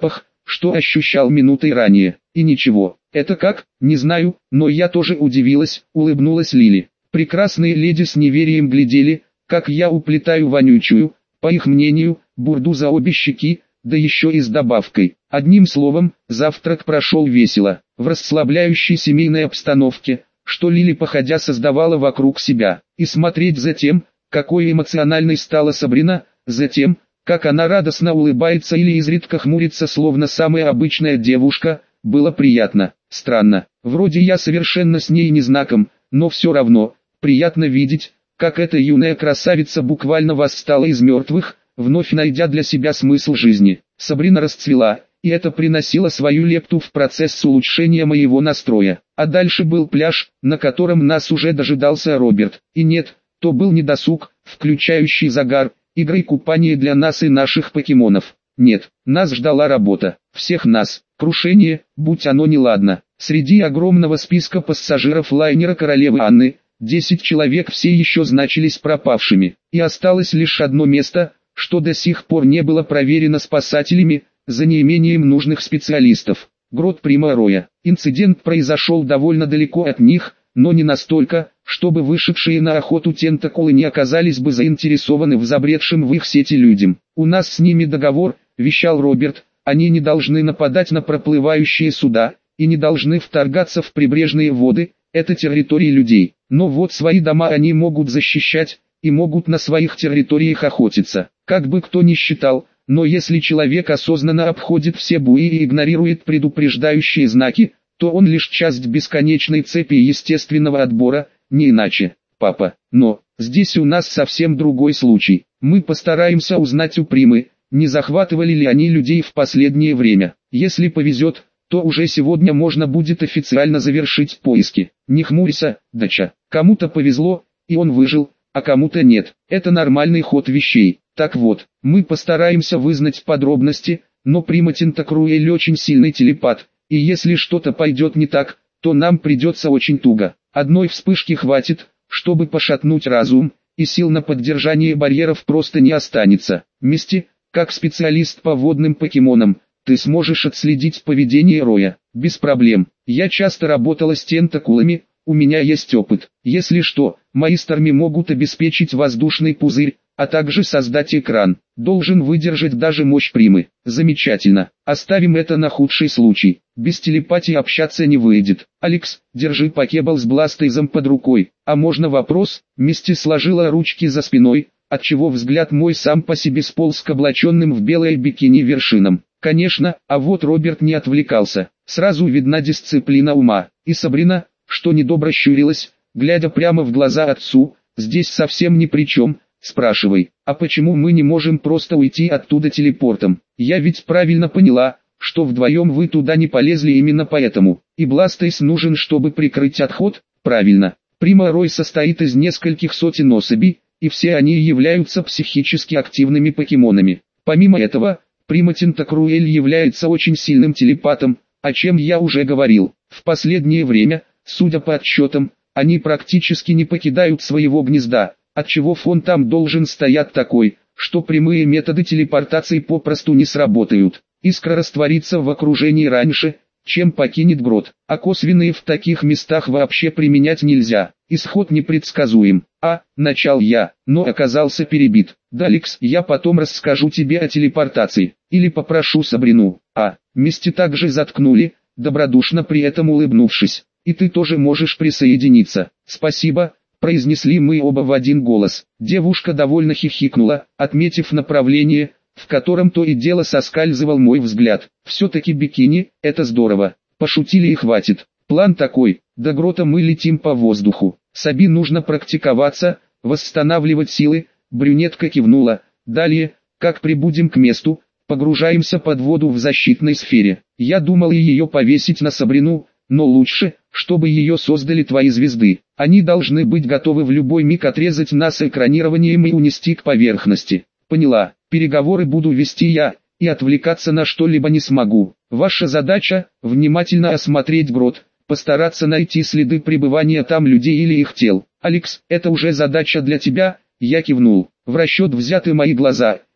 что ощущал минутой ранее. И ничего. Это как? Не знаю, но я тоже удивилась, улыбнулась Лили. Прекрасные леди с неверием глядели, как я уплетаю вонючую, по их мнению, бурду за обе щеки, да еще и с добавкой. Одним словом, завтрак прошел весело, в расслабляющей семейной обстановке, что Лили походя создавала вокруг себя. И смотреть за тем, какой эмоциональной стала Сабрина, за тем, как она радостно улыбается или изредка хмурится, словно самая обычная девушка, было приятно. Странно, вроде я совершенно с ней не знаком, но все равно, приятно видеть, как эта юная красавица буквально восстала из мертвых, вновь найдя для себя смысл жизни. Сабрина расцвела, и это приносило свою лепту в процесс улучшения моего настроя. А дальше был пляж, на котором нас уже дожидался Роберт. И нет, то был не досуг, включающий загар, игры и купание для нас и наших покемонов. Нет, нас ждала работа. Всех нас. Крушение, будь оно неладно. Среди огромного списка пассажиров лайнера королевы Анны, 10 человек все еще значились пропавшими. И осталось лишь одно место, что до сих пор не было проверено спасателями, за неимением нужных специалистов. Грот Прима-Роя. Инцидент произошел довольно далеко от них, но не настолько, чтобы вышедшие на охоту тентакулы не оказались бы заинтересованы в забредшем в их сети людям. «У нас с ними договор», – вещал Роберт, – «они не должны нападать на проплывающие суда, и не должны вторгаться в прибрежные воды, это территории людей. Но вот свои дома они могут защищать, и могут на своих территориях охотиться. Как бы кто ни считал, но если человек осознанно обходит все буи и игнорирует предупреждающие знаки, то он лишь часть бесконечной цепи естественного отбора, не иначе, папа. Но, здесь у нас совсем другой случай. Мы постараемся узнать у Примы, не захватывали ли они людей в последнее время. Если повезет, то уже сегодня можно будет официально завершить поиски. Не хмурься, доча. Кому-то повезло, и он выжил, а кому-то нет. Это нормальный ход вещей. Так вот, мы постараемся вызнать подробности, но Прима Тентакруэль очень сильный телепат, и если что-то пойдет не так, то нам придется очень туго. Одной вспышки хватит, чтобы пошатнуть разум, и сил на поддержание барьеров просто не останется. Мисти, как специалист по водным покемонам, ты сможешь отследить поведение Роя. Без проблем. Я часто работала с тентакулами, у меня есть опыт. Если что, мои старми могут обеспечить воздушный пузырь, а также создать экран. Должен выдержать даже мощь Примы. Замечательно. Оставим это на худший случай. Без телепатии общаться не выйдет. Алекс, держи покебал с бластейзом под рукой. А можно вопрос? Мисти сложила ручки за спиной, отчего взгляд мой сам по себе сполз к облаченным в белое бикини вершинам. Конечно, а вот Роберт не отвлекался. Сразу видна дисциплина ума. И Сабрина, что недобро щурилась, глядя прямо в глаза отцу, здесь совсем ни при чем. Спрашивай, а почему мы не можем просто уйти оттуда телепортом? Я ведь правильно поняла, что вдвоем вы туда не полезли именно поэтому. И Бластейс нужен, чтобы прикрыть отход? Правильно. Прима-Рой состоит из нескольких сотен особей, и все они являются психически активными покемонами. Помимо этого, Прима Тентакруэль является очень сильным телепатом, о чем я уже говорил. В последнее время, судя по отчетам, они практически не покидают своего гнезда, отчего фон там должен стоять такой, что прямые методы телепортации попросту не сработают. Искра растворится в окружении раньше, чем покинет грот, а косвенные в таких местах вообще применять нельзя. Исход непредсказуем. Начал я, но оказался перебит. Далекс, я потом расскажу тебе о телепортации, или попрошу Сабрину. Мисти также заткнули, добродушно при этом улыбнувшись. И ты тоже можешь присоединиться. Спасибо, произнесли мы оба в один голос. Девушка довольно хихикнула, отметив направление, в котором то и дело соскальзывал мой взгляд. Все-таки бикини, это здорово. Пошутили и хватит. План такой, до грота мы летим по воздуху. Саби нужно практиковаться, восстанавливать силы, брюнетка кивнула. Далее, как прибудем к месту, погружаемся под воду в защитной сфере. Я думал ее повесить на Сабрину, но лучше, чтобы ее создали твои звезды. Они должны быть готовы в любой миг отрезать нас экранированием и унести к поверхности. Поняла, переговоры буду вести я, и отвлекаться на что-либо не смогу. Ваша задача – внимательно осмотреть грот, постараться найти следы пребывания там людей или их тел. Алекс, это уже задача для тебя, я кивнул. В расчет взяты мои глаза,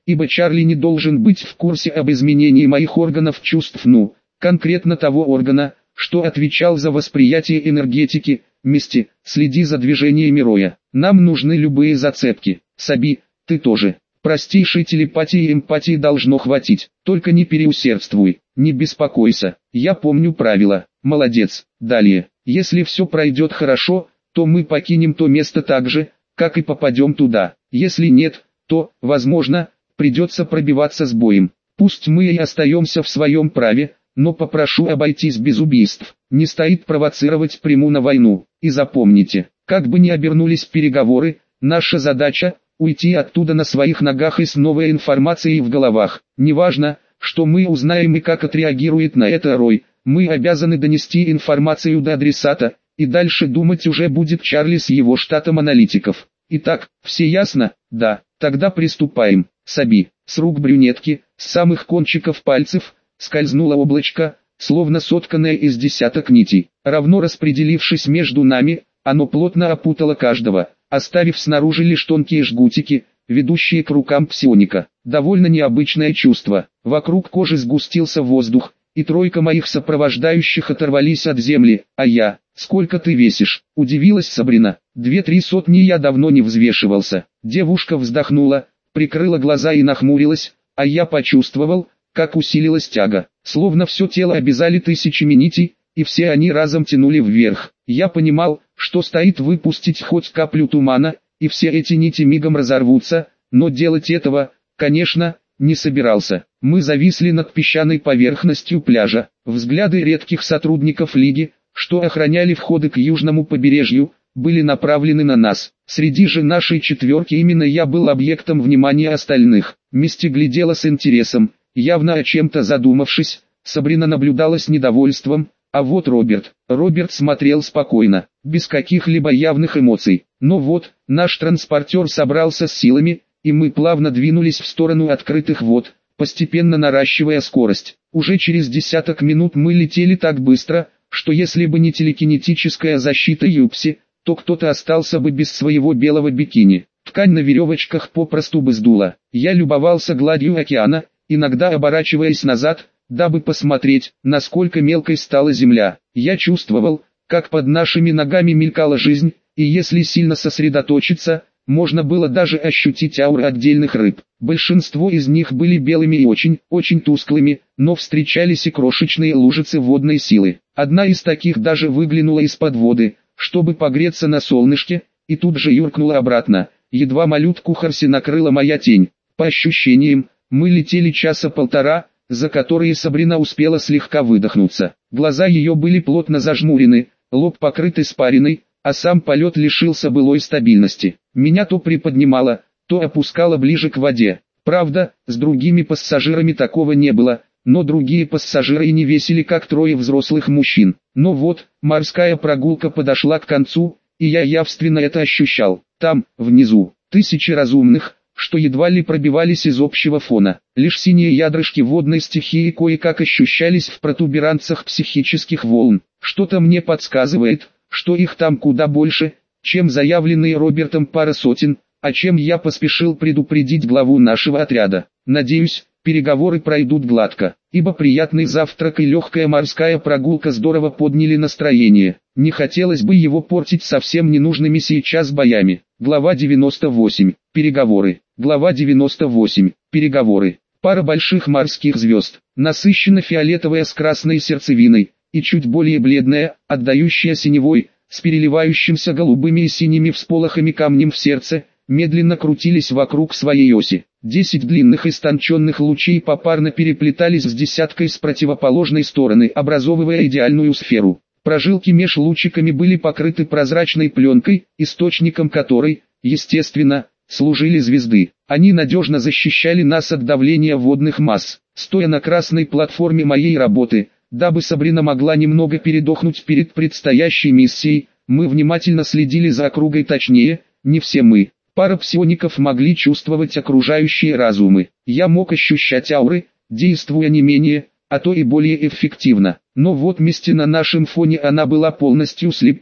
ибо Чарли не должен быть в курсе об изменении моих органов чувств, конкретно того органа, что отвечал за восприятие энергетики, Мисти, следи за движениями Роя. Нам нужны любые зацепки. Саби, ты тоже. Простейшей телепатии и эмпатии должно хватить. Только не переусердствуй, не беспокойся. Я помню правила. Молодец. Далее. Если все пройдет хорошо, то мы покинем то место так же, как и попадем туда. Если нет, то, возможно, придется пробиваться с боем. Пусть мы и остаемся в своем праве, но попрошу обойтись без убийств. Не стоит провоцировать Приму на войну. И запомните, как бы ни обернулись переговоры, наша задача – уйти оттуда на своих ногах и с новой информацией в головах. Неважно, что мы узнаем и как отреагирует на это Рой, мы обязаны донести информацию до адресата, и дальше думать уже будет Чарли с его штатом аналитиков. Итак, все ясно? Да, тогда приступаем. Саби, с рук брюнетки, с самых кончиков пальцев, скользнуло облачко, словно сотканное из десяток нитей. Равно распределившись между нами, оно плотно опутало каждого, оставив снаружи лишь тонкие жгутики, ведущие к рукам псионика. Довольно необычное чувство. Вокруг кожи сгустился воздух, и тройка моих сопровождающих оторвались от земли, а я... «Сколько ты весишь?» – удивилась Сабрина. 2-3 сотни я давно не взвешивался. Девушка вздохнула, прикрыла глаза и нахмурилась, а я почувствовал, как усилилась тяга. Словно все тело обязали тысячами нитей, и все они разом тянули вверх. Я понимал, что стоит выпустить хоть каплю тумана, и все эти нити мигом разорвутся, но делать этого, конечно, не собирался. Мы зависли над песчаной поверхностью пляжа. Взгляды редких сотрудников Лиги, что охраняли входы к южному побережью, были направлены на нас. Среди же нашей четверки именно я был объектом внимания остальных. Мисти глядела с интересом, явно о чем-то задумавшись. Сабрина наблюдала с недовольством, а вот Роберт смотрел спокойно, без каких-либо явных эмоций. Но вот, наш транспортер собрался с силами, и мы плавно двинулись в сторону открытых вод, постепенно наращивая скорость. Уже через десяток минут мы летели так быстро, что если бы не телекинетическая защита Юпси, то кто-то остался бы без своего белого бикини. Ткань на веревочках попросту бы сдула. Я любовался гладью океана, иногда оборачиваясь назад, дабы посмотреть, насколько мелкой стала земля. Я чувствовал, как под нашими ногами мелькала жизнь, и если сильно сосредоточиться, можно было даже ощутить ауры отдельных рыб. Большинство из них были белыми и очень тусклыми, но встречались и крошечные лужицы водной силы. Одна из таких даже выглянула из-под воды, чтобы погреться на солнышке, и тут же юркнула обратно. Едва малютку Харси накрыла моя тень. По ощущениям, мы летели часа полтора, за которые Сабрина успела слегка выдохнуться. Глаза ее были плотно зажмурены, лоб покрыт испариной, а сам полет лишился былой стабильности. Меня то приподнимало, то опускало ближе к воде. Правда, с другими пассажирами такого не было, но другие пассажиры и не весили как трое взрослых мужчин. Но вот, морская прогулка подошла к концу, и я явственно это ощущал. Там, внизу, тысячи разумных, что едва ли пробивались из общего фона. Лишь синие ядрышки водной стихии кое-как ощущались в протуберанцах психических волн. Что-то мне подсказывает, что их там куда больше, чем заявленные Робертом пара сотен, о чем я поспешил предупредить главу нашего отряда. Надеюсь, переговоры пройдут гладко, ибо приятный завтрак и легкая морская прогулка здорово подняли настроение. Не хотелось бы его портить совсем ненужными сейчас боями. Глава 98. Переговоры. Глава 98. Переговоры. Пара больших морских звезд, насыщенно фиолетовая с красной сердцевиной, и чуть более бледная, отдающая синевой, с переливающимся голубыми и синими всполохами камнем в сердце, медленно крутились вокруг своей оси. 10 длинных истонченных лучей попарно переплетались с десяткой с противоположной стороны, образовывая идеальную сферу. Прожилки меж лучиками были покрыты прозрачной пленкой, источником которой, естественно, служили звезды. Они надежно защищали нас от давления водных масс. Стоя на красной платформе моей работы, дабы Сабрина могла немного передохнуть перед предстоящей миссией, мы внимательно следили за округой, точнее, не все мы. Пара псиоников могли чувствовать окружающие разумы. Я мог ощущать ауры, действуя не менее, а то и более эффективно. Но вот Мисти на нашем фоне она была полностью слепа,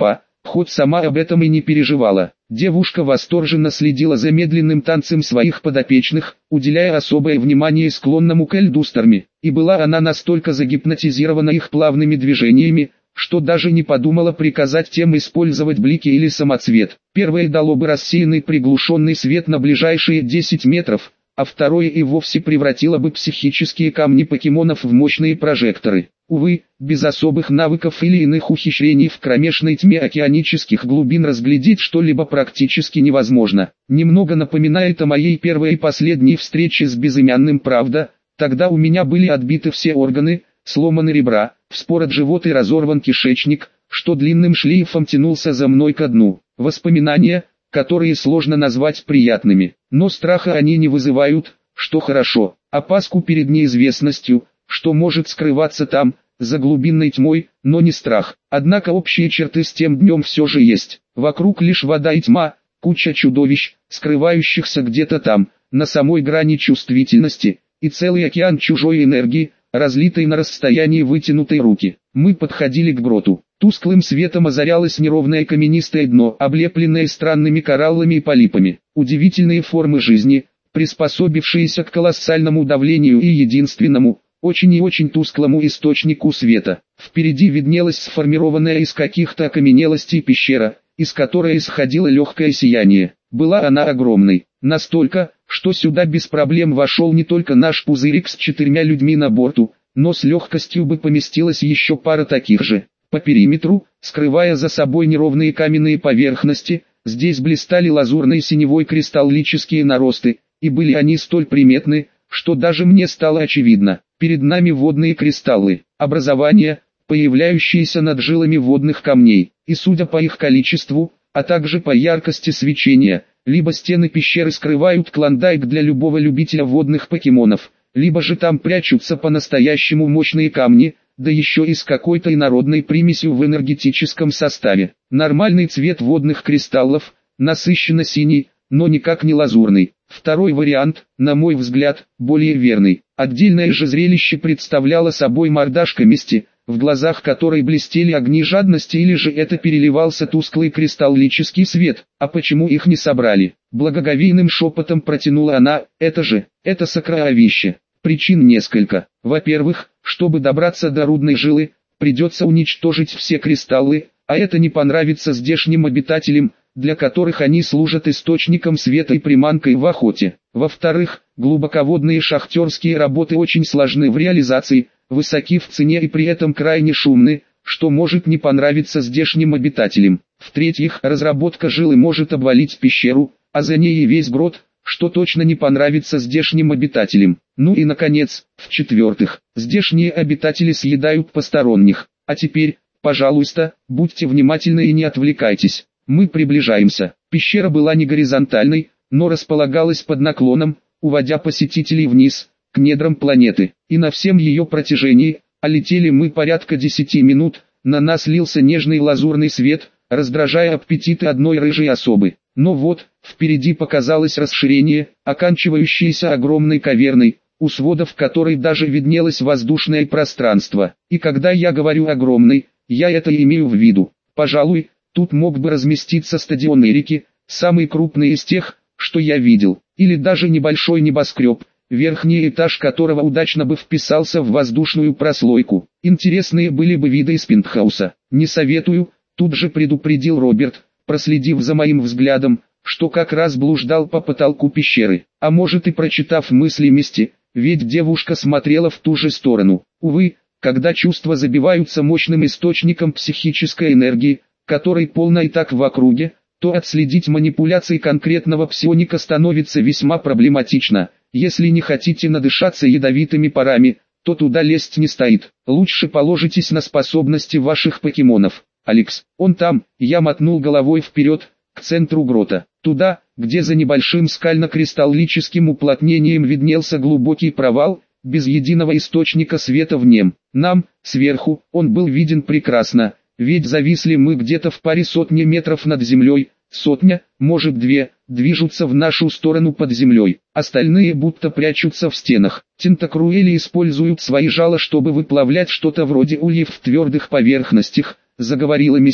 хоть сама об этом и не переживала. Девушка восторженно следила за медленным танцем своих подопечных, уделяя особое внимание склонному к льду Старми, и была она настолько загипнотизирована их плавными движениями, что даже не подумала приказать тем использовать блики или самоцвет. Первое дало бы рассеянный приглушенный свет на ближайшие 10 метров, а второе и вовсе превратило бы психические камни покемонов в мощные прожекторы. Увы, без особых навыков или иных ухищрений в кромешной тьме океанических глубин разглядеть что-либо практически невозможно. Немного напоминает о моей первой и последней встрече с безымянным, правда, тогда у меня были отбиты все органы, сломаны ребра, вспорот живот и разорван кишечник, что длинным шлейфом тянулся за мной ко дну. Воспоминания, которые сложно назвать приятными, но страха они не вызывают, что хорошо. Опаску перед неизвестностью, что может скрываться там, за глубинной тьмой, но не страх. Однако общие черты с тем днем все же есть. Вокруг лишь вода и тьма, куча чудовищ, скрывающихся где-то там, на самой грани чувствительности, и целый океан чужой энергии, разлитой на расстоянии вытянутой руки. Мы подходили к гроту. Тусклым светом озарялось неровное каменистое дно, облепленное странными кораллами и полипами. Удивительные формы жизни, приспособившиеся к колоссальному давлению и единственному, очень и очень тусклому источнику света. Впереди виднелась сформированная из каких-то окаменелостей пещера, из которой исходило легкое сияние. Была она огромной, настолько, что сюда без проблем вошел не только наш пузырик с 4 людьми на борту, но с легкостью бы поместилась еще пара таких же. По периметру, скрывая за собой неровные каменные поверхности, здесь блистали лазурные синевой кристаллические наросты, и были они столь приметны, что даже мне стало очевидно. Перед нами водные кристаллы, образования, появляющиеся над жилами водных камней, и судя по их количеству, а также по яркости свечения, либо стены пещеры скрывают клондайк для любого любителя водных покемонов, либо же там прячутся по-настоящему мощные камни, да еще и с какой-то инородной примесью в энергетическом составе. Нормальный цвет водных кристаллов, насыщенно синий, но никак не лазурный. Второй вариант, на мой взгляд, более верный. Отдельное же зрелище представляло собой мордашка мести, в глазах которой блестели огни жадности, или же это переливался тусклый кристаллический свет. А почему их не собрали? Благоговейным шепотом протянула она, это сокровище. Причин несколько. Во-первых, чтобы добраться до рудной жилы, придется уничтожить все кристаллы, а это не понравится здешним обитателям, для которых они служат источником света и приманкой в охоте. Во-вторых, глубоководные шахтерские работы очень сложны в реализации, высоки в цене и при этом крайне шумны, что может не понравиться здешним обитателям. В-третьих, разработка жилы может обвалить пещеру, а за ней и весь грот, что точно не понравится здешним обитателям. Ну и наконец, в-четвертых, здешние обитатели съедают посторонних. А теперь, пожалуйста, будьте внимательны и не отвлекайтесь. Мы приближаемся. Пещера была не горизонтальной, но располагалась под наклоном, уводя посетителей вниз, к недрам планеты. И на всем ее протяжении, а летели мы порядка 10 минут, на нас лился нежный лазурный свет, раздражая аппетиты одной рыжей особы. Но вот, впереди показалось расширение, оканчивающееся огромной каверной, у сводов которой даже виднелось воздушное пространство. И когда я говорю огромной, я это имею в виду. Пожалуй, тут мог бы разместиться стадион Эрики, самый крупный из тех, что я видел, или даже небольшой небоскреб, верхний этаж которого удачно бы вписался в воздушную прослойку. Интересные были бы виды из пентхауса. Не советую, тут же предупредил Роберт, проследив за моим взглядом, что как раз блуждал по потолку пещеры, а может и прочитав мысли Мисти, ведь девушка смотрела в ту же сторону. Увы, когда чувства забиваются мощным источником психической энергии, который полно и так в округе, то отследить манипуляции конкретного псионика становится весьма проблематично. Если не хотите надышаться ядовитыми парами, то туда лезть не стоит. Лучше положитесь на способности ваших покемонов. Алекс, он там, я мотнул головой вперед, к центру грота. Туда, где за небольшим скально-кристаллическим уплотнением виднелся глубокий провал, без единого источника света в нем. Нам, сверху, он был виден прекрасно. Ведь зависли мы где-то в паре сотни метров над землей, сотня, может 2, движутся в нашу сторону под землей, остальные будто прячутся в стенах. Тентакруэли используют свои жала, чтобы выплавлять что-то вроде ульев в твердых поверхностях, заговорила Мисти,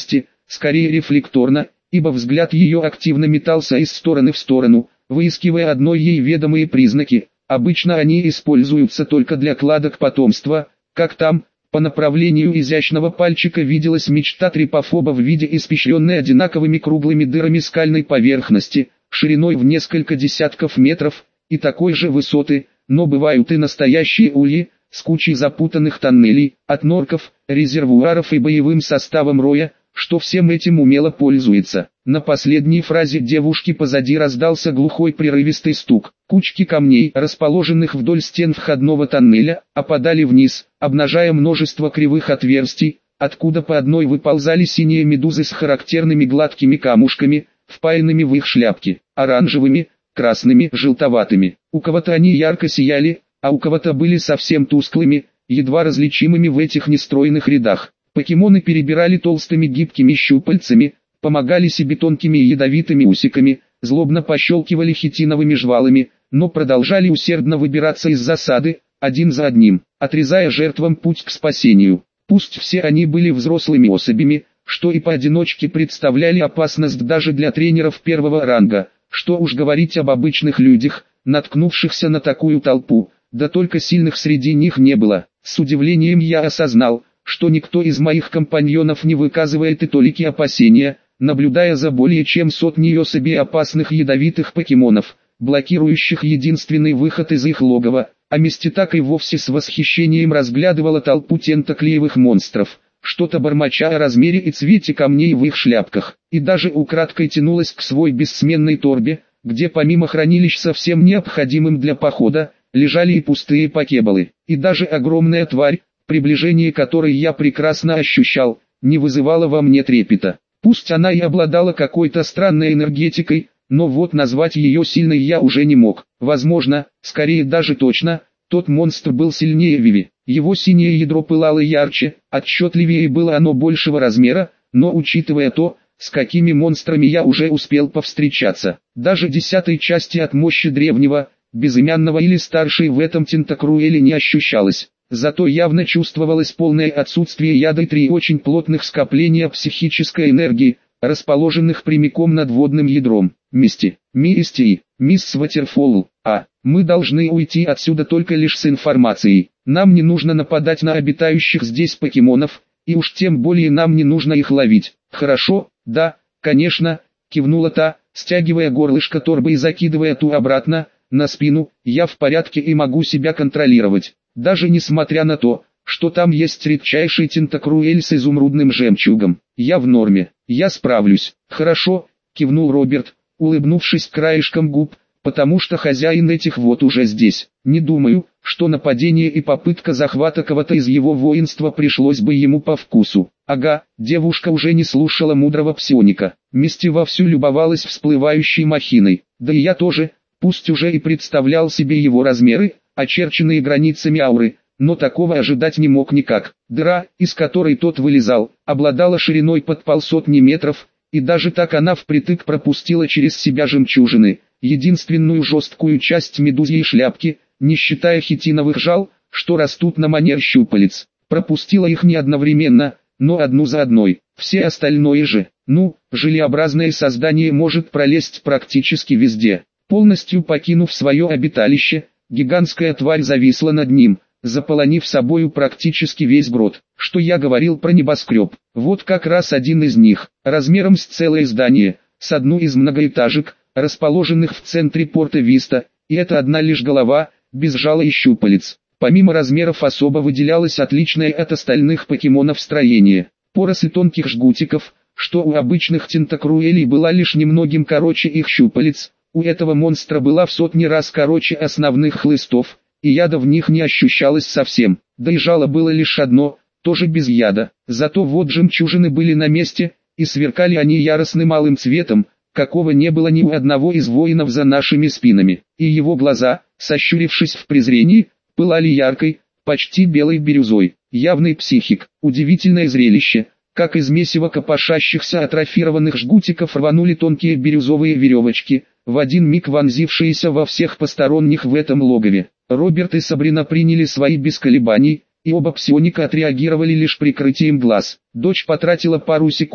скорее рефлекторно, ибо взгляд ее активно метался из стороны в сторону, выискивая одной ей ведомые признаки. Обычно они используются только для кладок потомства, как там, по направлению изящного пальчика виделась мечта трипофоба в виде испещренной одинаковыми круглыми дырами скальной поверхности, шириной в несколько десятков метров, и такой же высоты, но бывают и настоящие ульи, с кучей запутанных тоннелей, от норков, резервуаров и боевым составом роя, что всем этим умело пользуется. На последней фразе девушки позади раздался глухой прерывистый стук. Кучки камней, расположенных вдоль стен входного тоннеля, опадали вниз, обнажая множество кривых отверстий, откуда по одной выползали синие медузы с характерными гладкими камушками, впаянными в их шляпки, оранжевыми, красными, желтоватыми. У кого-то они ярко сияли, а у кого-то были совсем тусклыми, едва различимыми в этих нестройных рядах. Покемоны перебирали толстыми гибкими щупальцами, помогали себе тонкими и ядовитыми усиками, злобно пощелкивали хитиновыми жвалами, но продолжали усердно выбираться из засады, один за одним, отрезая жертвам путь к спасению. Пусть все они были взрослыми особями, что и поодиночке представляли опасность даже для тренеров первого ранга, что уж говорить об обычных людях, наткнувшихся на такую толпу, да только сильных среди них не было. С удивлением я осознал, что никто из моих компаньонов не выказывает и толики опасения, наблюдая за более чем сотней особей опасных ядовитых покемонов, блокирующих единственный выход из их логова, а Мисти так и вовсе с восхищением разглядывала толпу тентаклеевых монстров, что-то бормоча о размере и цвете камней в их шляпках, и даже украдкой тянулась к своей бессменной торбе, где помимо хранилищ со всем необходимым для похода, лежали и пустые покеболы, и даже огромная тварь, приближение которой я прекрасно ощущал, не вызывало во мне трепета. Пусть она и обладала какой-то странной энергетикой, но вот назвать ее сильной я уже не мог. Возможно, скорее даже точно, тот монстр был сильнее Виви. Его синее ядро пылало ярче, отчетливее было оно большего размера, но учитывая то, с какими монстрами я уже успел повстречаться, даже 10-й части от мощи древнего, безымянного или старшей в этом Тентакруэле не ощущалось. Зато явно чувствовалось полное отсутствие яда и 3 очень плотных скопления психической энергии, расположенных прямиком над водным ядром. Мисти, мисс Ватерфолл, мы должны уйти отсюда только лишь с информацией. Нам не нужно нападать на обитающих здесь покемонов, и уж тем более нам не нужно их ловить. Хорошо, да, конечно, кивнула та, стягивая горлышко торбы и закидывая ту обратно, на спину. Я в порядке и могу себя контролировать. Даже несмотря на то, что там есть редчайший Тентакруэль с изумрудным жемчугом. Я в норме, я справлюсь. Хорошо, кивнул Роберт, улыбнувшись краешком губ, потому что хозяин этих вот уже здесь. Не думаю, что нападение и попытка захвата кого-то из его воинства пришлось бы ему по вкусу. Ага, девушка уже не слушала мудрого псионика. Мисти вовсю любовалась всплывающей махиной. Да и я тоже, пусть уже и представлял себе его размеры, очерченные границами ауры, но такого ожидать не мог никак. Дыра, из которой тот вылезал, обладала шириной под 150 метров, и даже так она впритык пропустила через себя жемчужины, единственную жесткую часть медузьей шляпки, не считая хитиновых жал, что растут на манер щупалец. Пропустила их не одновременно, но одну за одной. Все остальное же, желеобразное создание может пролезть практически везде. Полностью покинув свое обиталище, гигантская тварь зависла над ним, заполонив собою практически весь грот. Что я говорил про небоскреб? Вот как раз один из них, размером с целое здание, с одну из многоэтажек, расположенных в центре порта Виста, и это одна лишь голова, без жала и щупалец. Помимо размеров особо выделялось отличное от остальных покемонов строение. Поросль тонких жгутиков, что у обычных Тентакруэлей была лишь немногим короче их щупалец, у этого монстра была в сотни раз короче основных хлыстов, и яда в них не ощущалось совсем, да и жало было лишь одно, тоже без яда. Зато вот жемчужины были на месте, и сверкали они яростным алым цветом, какого не было ни у одного из воинов за нашими спинами. И его глаза, сощурившись в презрении, пылали яркой, почти белой бирюзой. Явный психик, удивительное зрелище, как из месива копошащихся атрофированных жгутиков рванули тонкие бирюзовые веревочки, в один миг вонзившиеся во всех посторонних в этом логове. Роберт и Сабрина приняли свои без колебаний, и оба псионика отреагировали лишь прикрытием глаз. Дочь потратила пару секунд,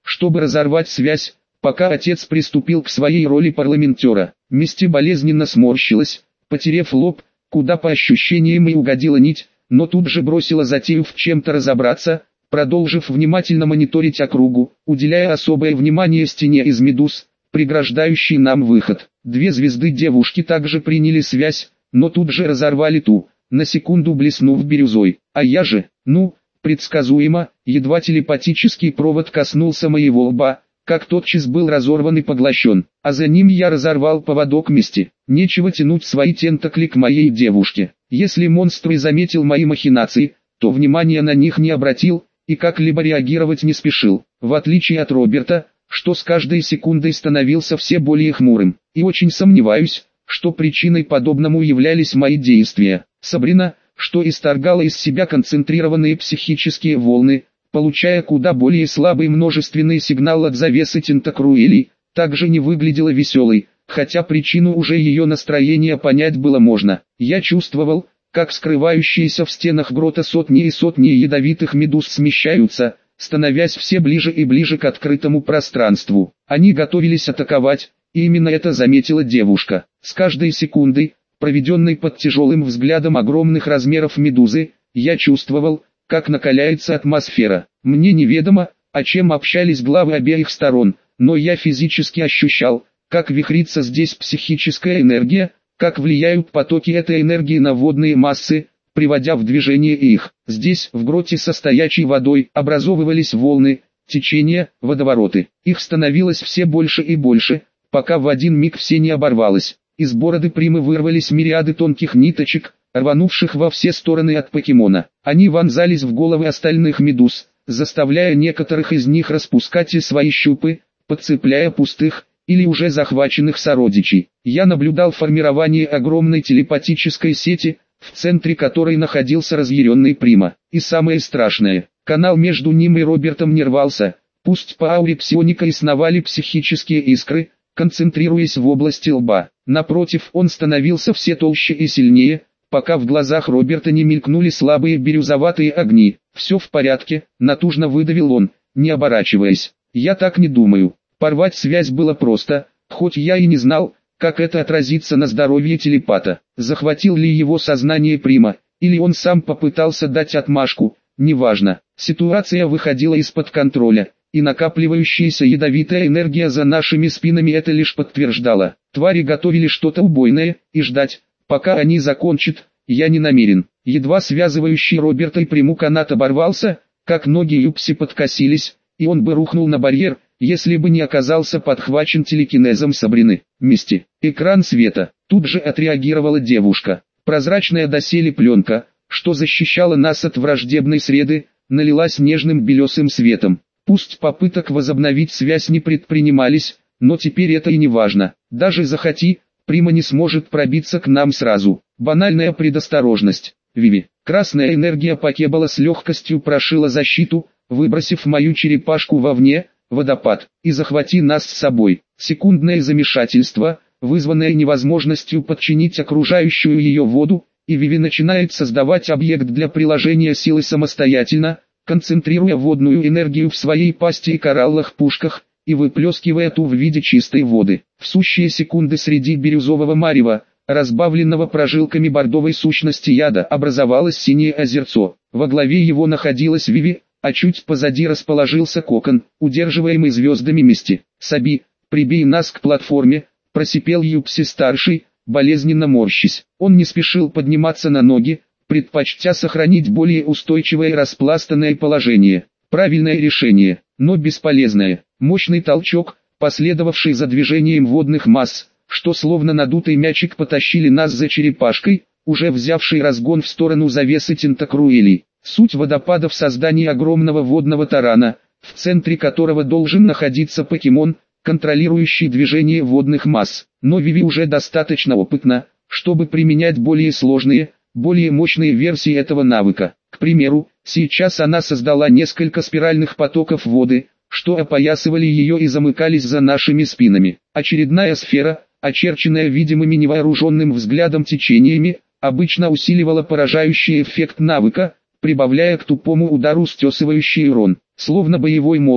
чтобы разорвать связь, пока отец приступил к своей роли парламентера. Мисти болезненно сморщилась, потерев лоб, куда по ощущениям и угодила нить, но тут же бросила затею в чем-то разобраться, продолжив внимательно мониторить округу, уделяя особое внимание стене из медуз, преграждающей нам выход. Две звезды девушки также приняли связь, но тут же разорвали ту, на секунду блеснув бирюзой. А я же, предсказуемо, едва телепатический провод коснулся моего лба, как тотчас был разорван и поглощен, а за ним я разорвал поводок Мисти. Нечего тянуть свои тентакли к моей девушке. Если монстр и заметил мои махинации, то внимания на них не обратил, и как-либо реагировать не спешил, в отличие от Роберта, что с каждой секундой становился все более хмурым. И очень сомневаюсь, что причиной подобному являлись мои действия. Сабрина, что исторгала из себя концентрированные психические волны, получая куда более слабый множественный сигнал от завесы тентакруэлей, также не выглядела веселой, хотя причину уже ее настроения понять было можно. Я чувствовал, как скрывающиеся в стенах грота сотни и сотни ядовитых медуз смещаются, становясь все ближе и ближе к открытому пространству. Они готовились атаковать, и именно это заметила девушка. С каждой секундой, проведенной под тяжелым взглядом огромных размеров медузы, я чувствовал, как накаляется атмосфера. Мне неведомо, о чем общались главы обеих сторон, но я физически ощущал, как вихрится здесь психическая энергия, как влияют потоки этой энергии на водные массы, приводя в движение их. Здесь, в гроте со стоячей водой, образовывались волны, течения, водовороты. Их становилось все больше и больше, пока в один миг все не оборвалось. Из бороды Примы вырвались мириады тонких ниточек, рванувших во все стороны от покемона. Они вонзались в головы остальных медуз, заставляя некоторых из них распускать и свои щупы, подцепляя пустых, или уже захваченных сородичей. Я наблюдал формирование огромной телепатической сети, в центре которой находился разъяренный Прима. И самое страшное, канал между ним и Робертом не рвался, пусть по ауре псионика и сновали психические искры, концентрируясь в области лба. Напротив, он становился все толще и сильнее, пока в глазах Роберта не мелькнули слабые бирюзоватые огни. «Все в порядке», — натужно выдавил он, не оборачиваясь. «Я так не думаю». Порвать связь было просто, хоть я и не знал, как это отразится на здоровье телепата. Захватил ли его сознание Прима, или он сам попытался дать отмашку, неважно. Ситуация выходила из-под контроля, и накапливающаяся ядовитая энергия за нашими спинами это лишь подтверждала. Твари готовили что-то убойное, и ждать, пока они закончат, я не намерен. Едва связывающий Роберта и Приму канат оборвался, как ноги Юпси подкосились, и он бы рухнул на барьер, если бы не оказался подхвачен телекинезом Сабрины. Мисти. Экран света. Тут же отреагировала девушка. Прозрачная доселе пленка, что защищала нас от враждебной среды, налилась нежным белесым светом. Пусть попыток возобновить связь не предпринимались, но теперь это и не важно. Даже захоти, Прима не сможет пробиться к нам сразу. Банальная предосторожность. Виви. Красная энергия Покебала с легкостью прошила защиту, выбросив мою черепашку вовне, водопад, и захвати нас с собой. Секундное замешательство, вызванное невозможностью подчинить окружающую ее воду, и Виви начинает создавать объект для приложения силы самостоятельно, концентрируя водную энергию в своей пасти и кораллах пушках, и выплескивая ту в виде чистой воды. В сущие секунды среди бирюзового марева, разбавленного прожилками бордовой сущности яда, образовалось синее озерцо. Во главе его находилась Виви, а чуть позади расположился кокон, удерживаемый звездами Мисти. «Саби, прибей нас к платформе», — просипел Юпси-старший, болезненно морщись. Он не спешил подниматься на ноги, предпочтя сохранить более устойчивое и распластанное положение. Правильное решение, но бесполезное. Мощный толчок, последовавший за движением водных масс, что словно надутый мячик потащили нас за черепашкой, уже взявший разгон в сторону завесы тентакруэлей. Суть водопада в создании огромного водного тарана, в центре которого должен находиться покемон, контролирующий движение водных масс. Но Виви уже достаточно опытна, чтобы применять более сложные, более мощные версии этого навыка. К примеру, сейчас она создала несколько спиральных потоков воды, что опоясывали ее и замыкались за нашими спинами. Очередная сфера, очерченная видимыми невооруженным взглядом течениями, обычно усиливала поражающий эффект навыка, прибавляя к тупому удару стесывающий урон. Словно боевой молот,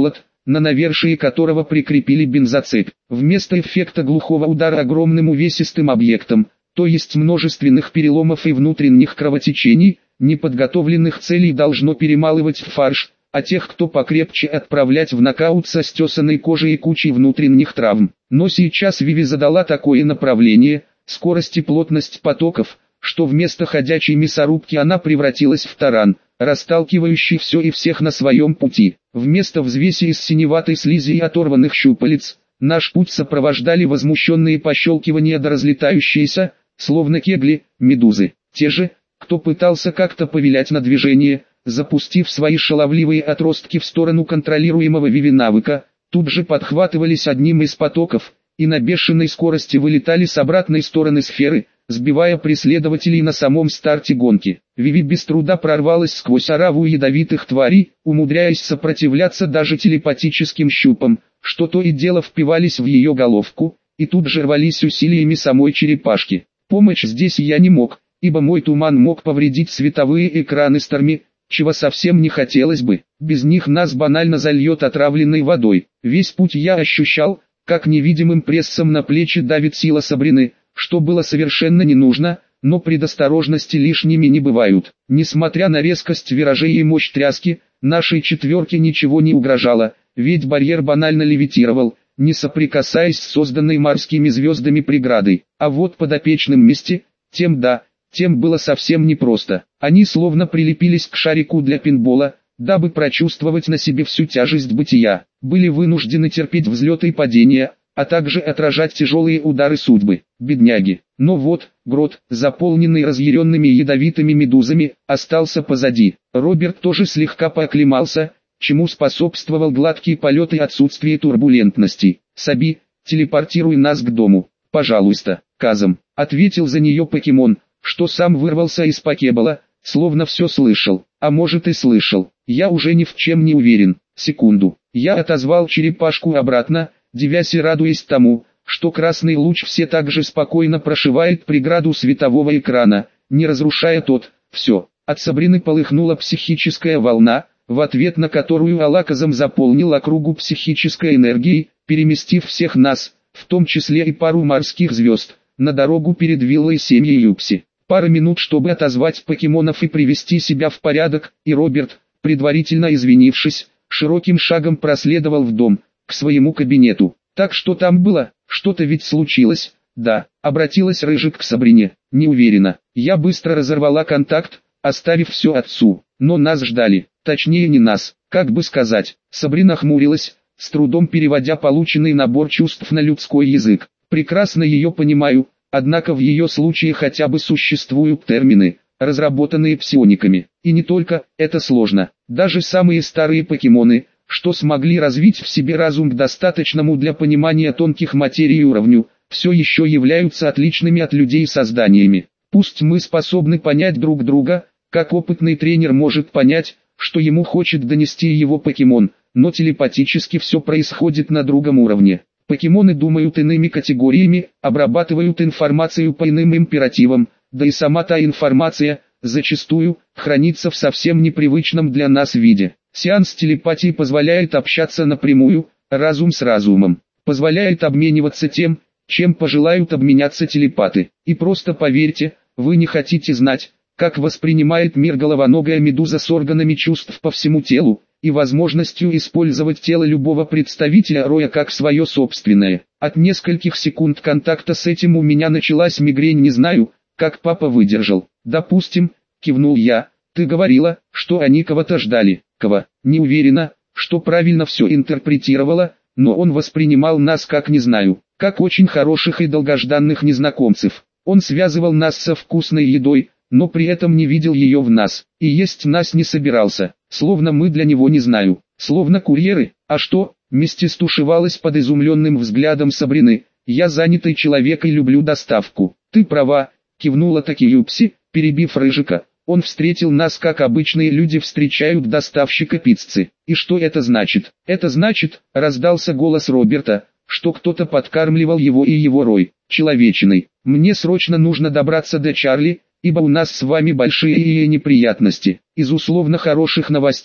на навершие которого прикрепили бензоцепь. Вместо эффекта глухого удара огромным увесистым объектом, то есть множественных переломов и внутренних кровотечений, неподготовленных целей должно перемалывать в фарш, а тех, кто покрепче, отправлять в нокаут со стесанной кожей и кучей внутренних травм. Но сейчас Виви задала такое направление, скорость и плотность потоков, что вместо ходячей мясорубки она превратилась в таран, расталкивающий все и всех на своем пути. Вместо взвеси из синеватой слизи и оторванных щупалец, наш путь сопровождали возмущенные пощелкивания да разлетающиеся, словно кегли, медузы. Те же, кто пытался как-то повелять на движение, запустив свои шаловливые отростки в сторону контролируемого Виви навыка, тут же подхватывались одним из потоков, и на бешеной скорости вылетали с обратной стороны сферы, сбивая преследователей на самом старте гонки. Виви без труда прорвалась сквозь ораву ядовитых тварей, умудряясь сопротивляться даже телепатическим щупам, что то и дело впивались в ее головку, и тут же рвались усилиями самой черепашки. Помочь здесь я не мог, ибо мой туман мог повредить световые экраны Старми, чего совсем не хотелось бы. Без них нас банально зальет отравленной водой. Весь путь я ощущал, как невидимым прессом на плечи давит сила Сабрины, что было совершенно не нужно, но предосторожности лишними не бывают. Несмотря на резкость виражей и мощь тряски, нашей четверке ничего не угрожало, ведь барьер банально левитировал, не соприкасаясь с созданной морскими звездами преградой. А вот подопечным месте, тем было совсем непросто. Они словно прилепились к шарику для пинбола, дабы прочувствовать на себе всю тяжесть бытия. Были вынуждены терпеть взлеты и падения, а также отражать тяжелые удары судьбы. Бедняги. Но вот, грот, заполненный разъяренными ядовитыми медузами, остался позади. Роберт тоже слегка пооклемался, чему способствовал гладкий полет и отсутствие турбулентности. «Саби, телепортируй нас к дому, пожалуйста». «Казом», — ответил за нее покемон, что сам вырвался из покебола, словно все слышал. А может и слышал. Я уже ни в чем не уверен. Секунду. Я отозвал черепашку обратно, дивясь и радуясь тому, что красный луч все так же спокойно прошивает преграду светового экрана, не разрушая тот. Все. От Сабрины полыхнула психическая волна, в ответ на которую Алаказам заполнил округу психической энергией, переместив всех нас, в том числе и пару морских звезд, на дорогу перед виллой семьи Юпси. Пара минут, чтобы отозвать покемонов и привести себя в порядок, и Роберт, предварительно извинившись, широким шагом проследовал в дом, к своему кабинету. Так что там было, что-то ведь случилось, да, обратилась Рыжик к Сабрине, не уверена. Я быстро разорвала контакт, оставив все отцу, но нас ждали, точнее не нас, как бы сказать. Сабрина хмурилась, с трудом переводя полученный набор чувств на людской язык. Прекрасно ее понимаю, однако в ее случае хотя бы существуют термины, разработанные псиониками. И не только, это сложно. Даже самые старые покемоны, что смогли развить в себе разум к достаточному для понимания тонких материй уровню, все еще являются отличными от людей созданиями. Пусть мы способны понять друг друга, как опытный тренер может понять, что ему хочет донести его покемон, но телепатически все происходит на другом уровне. Покемоны думают иными категориями, обрабатывают информацию по иным императивам, да и сама та информация, зачастую, хранится в совсем непривычном для нас виде. Сеанс телепатии позволяет общаться напрямую, разум с разумом, позволяет обмениваться тем, чем пожелают обменяться телепаты. И просто поверьте, вы не хотите знать, как воспринимает мир головоногая медуза с органами чувств по всему телу, и возможностью использовать тело любого представителя роя как свое собственное. От нескольких секунд контакта с этим у меня началась мигрень, не знаю, как папа выдержал. Допустим, кивнул я, ты говорила, что они кого-то ждали. Кого? Не уверена, что правильно все интерпретировала, но он воспринимал нас как не знаю, как очень хороших и долгожданных незнакомцев. Он связывал нас со вкусной едой, но при этом не видел ее в нас, и есть нас не собирался, словно мы для него не знаю, словно курьеры. А что? Мисти стушевалась под изумленным взглядом Сабрины. Я занятый человек и люблю доставку. Ты права, кивнула таки Юпси, перебив Рыжика. Он встретил нас, как обычные люди встречают доставщика пиццы. И что это значит? Это значит, раздался голос Роберта, что кто-то подкармливал его и его рой, человечиной. Мне срочно нужно добраться до Чарли, ибо у нас с вами большие неприятности. Из условно хороших новостей,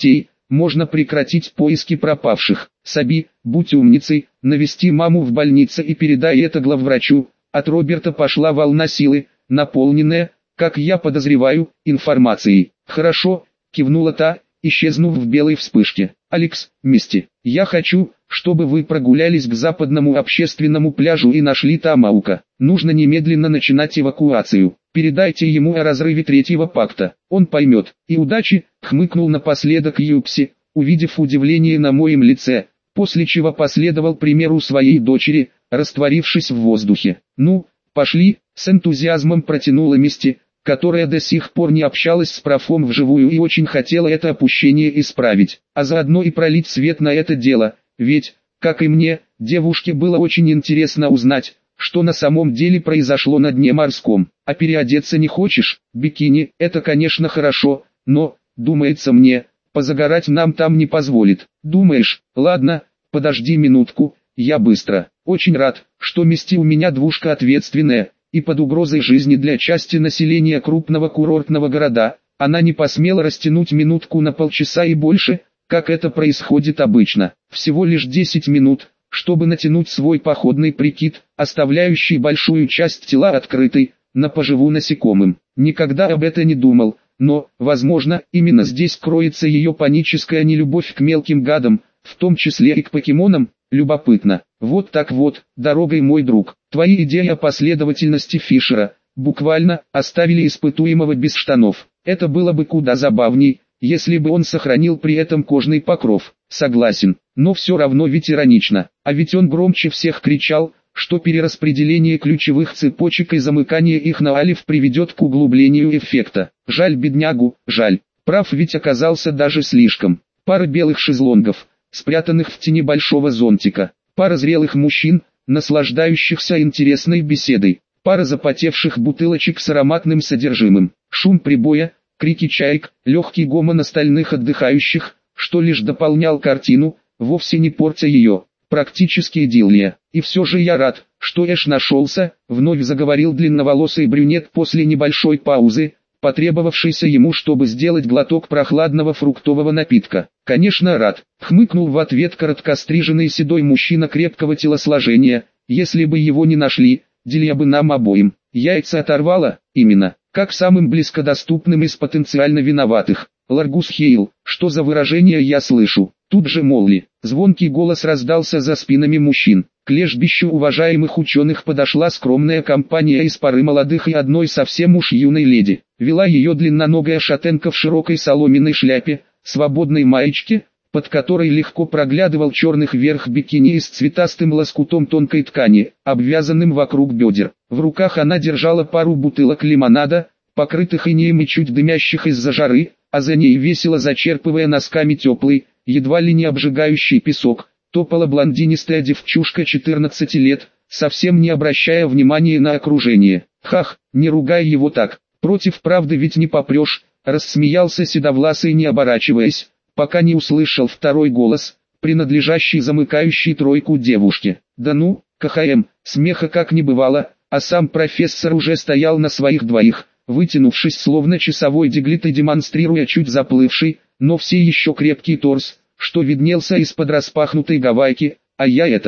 можно прекратить поиски пропавших. Саби, будь умницей, навести маму в больнице и передай это главврачу. От Роберта пошла волна силы, наполненная, как я подозреваю, информацией. Хорошо, кивнула та, исчезнув в белой вспышке. Алекс, Мисти, я хочу, чтобы вы прогулялись к западному общественному пляжу и нашли Тамаука. Нужно немедленно начинать эвакуацию. Передайте ему о разрыве третьего пакта. Он поймет. И удачи, хмыкнул напоследок Юпси, увидев удивление на моем лице, после чего последовал примеру своей дочери, растворившись в воздухе. Ну, пошли, с энтузиазмом протянула Мисти, которая до сих пор не общалась с профом вживую и очень хотела это опущение исправить, а заодно и пролить свет на это дело, ведь, как и мне, девушке было очень интересно узнать, что на самом деле произошло на дне морском. А переодеться не хочешь? Бикини, это конечно хорошо, но, думается мне, позагорать нам там не позволит. Думаешь? Ладно, подожди минутку, я быстро. Очень рад, что Мисти у меня двушка ответственная, и под угрозой жизни для части населения крупного курортного города, она не посмела растянуть минутку на полчаса и больше, как это происходит обычно. Всего лишь 10 минут, чтобы натянуть свой походный прикид, оставляющий большую часть тела открытой, на поживу насекомым. Никогда об этом не думал, но, возможно, именно здесь кроется ее паническая нелюбовь к мелким гадам, в том числе и к покемонам. Любопытно. Вот так вот, дорогой мой друг, твои идеи о последовательности Фишера, буквально, оставили испытуемого без штанов. Это было бы куда забавней, если бы он сохранил при этом кожный покров. Согласен, но все равно ведь иронично. А ведь он громче всех кричал, что перераспределение ключевых цепочек и замыкание их на алиф приведет к углублению эффекта. Жаль беднягу, жаль. Прав ведь оказался даже слишком. Пара белых шезлонгов, спрятанных в тени большого зонтика. Пара зрелых мужчин, наслаждающихся интересной беседой. Пара запотевших бутылочек с ароматным содержимым. Шум прибоя, крики чаек, легкий гомон остальных отдыхающих, что лишь дополнял картину, вовсе не портя ее. Практически идиллия. И все же я рад, что Эш нашелся, вновь заговорил длинноволосый брюнет после небольшой паузы, потребовавшейся ему, чтобы сделать глоток прохладного фруктового напитка. Конечно рад, хмыкнул в ответ короткостриженный седой мужчина крепкого телосложения. Если бы его не нашли, Дилья бы нам обоим яйца оторвала, именно, как самым близкодоступным из потенциально виноватых. Ларгус Хейл, что за выражение я слышу? Тут же Молли. Звонкий голос раздался за спинами мужчин. К лежбищу уважаемых ученых подошла скромная компания из пары молодых и одной совсем уж юной леди. Вела ее длинноногая шатенка в широкой соломенной шляпе, свободной маечке, под которой легко проглядывал черных верх бикини с цветастым лоскутом тонкой ткани, обвязанным вокруг бедер. В руках она держала пару бутылок лимонада, покрытых инеем и чуть дымящих из-за жары, а за ней весело зачерпывая носками теплый, едва ли не обжигающий песок, топала блондинистая девчушка 14 лет, совсем не обращая внимания на окружение. «Хах, не ругай его так, против правды ведь не попрешь», рассмеялся седовласый, не оборачиваясь, пока не услышал второй голос, принадлежащий замыкающей тройку девушке. «Да ну, КХМ», смеха как не бывало, а сам профессор уже стоял на своих двоих, вытянувшись словно часовой диглит и демонстрируя чуть заплывший, но все еще крепкий торс, что виднелся из-под распахнутой гавайки. А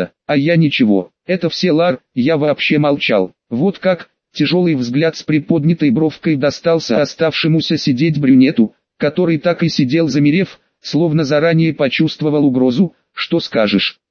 я ничего, это все Лар, я вообще молчал. Вот как, тяжелый взгляд с приподнятой бровкой достался оставшемуся сидеть брюнету, который так и сидел замерев, словно заранее почувствовал угрозу. Что скажешь?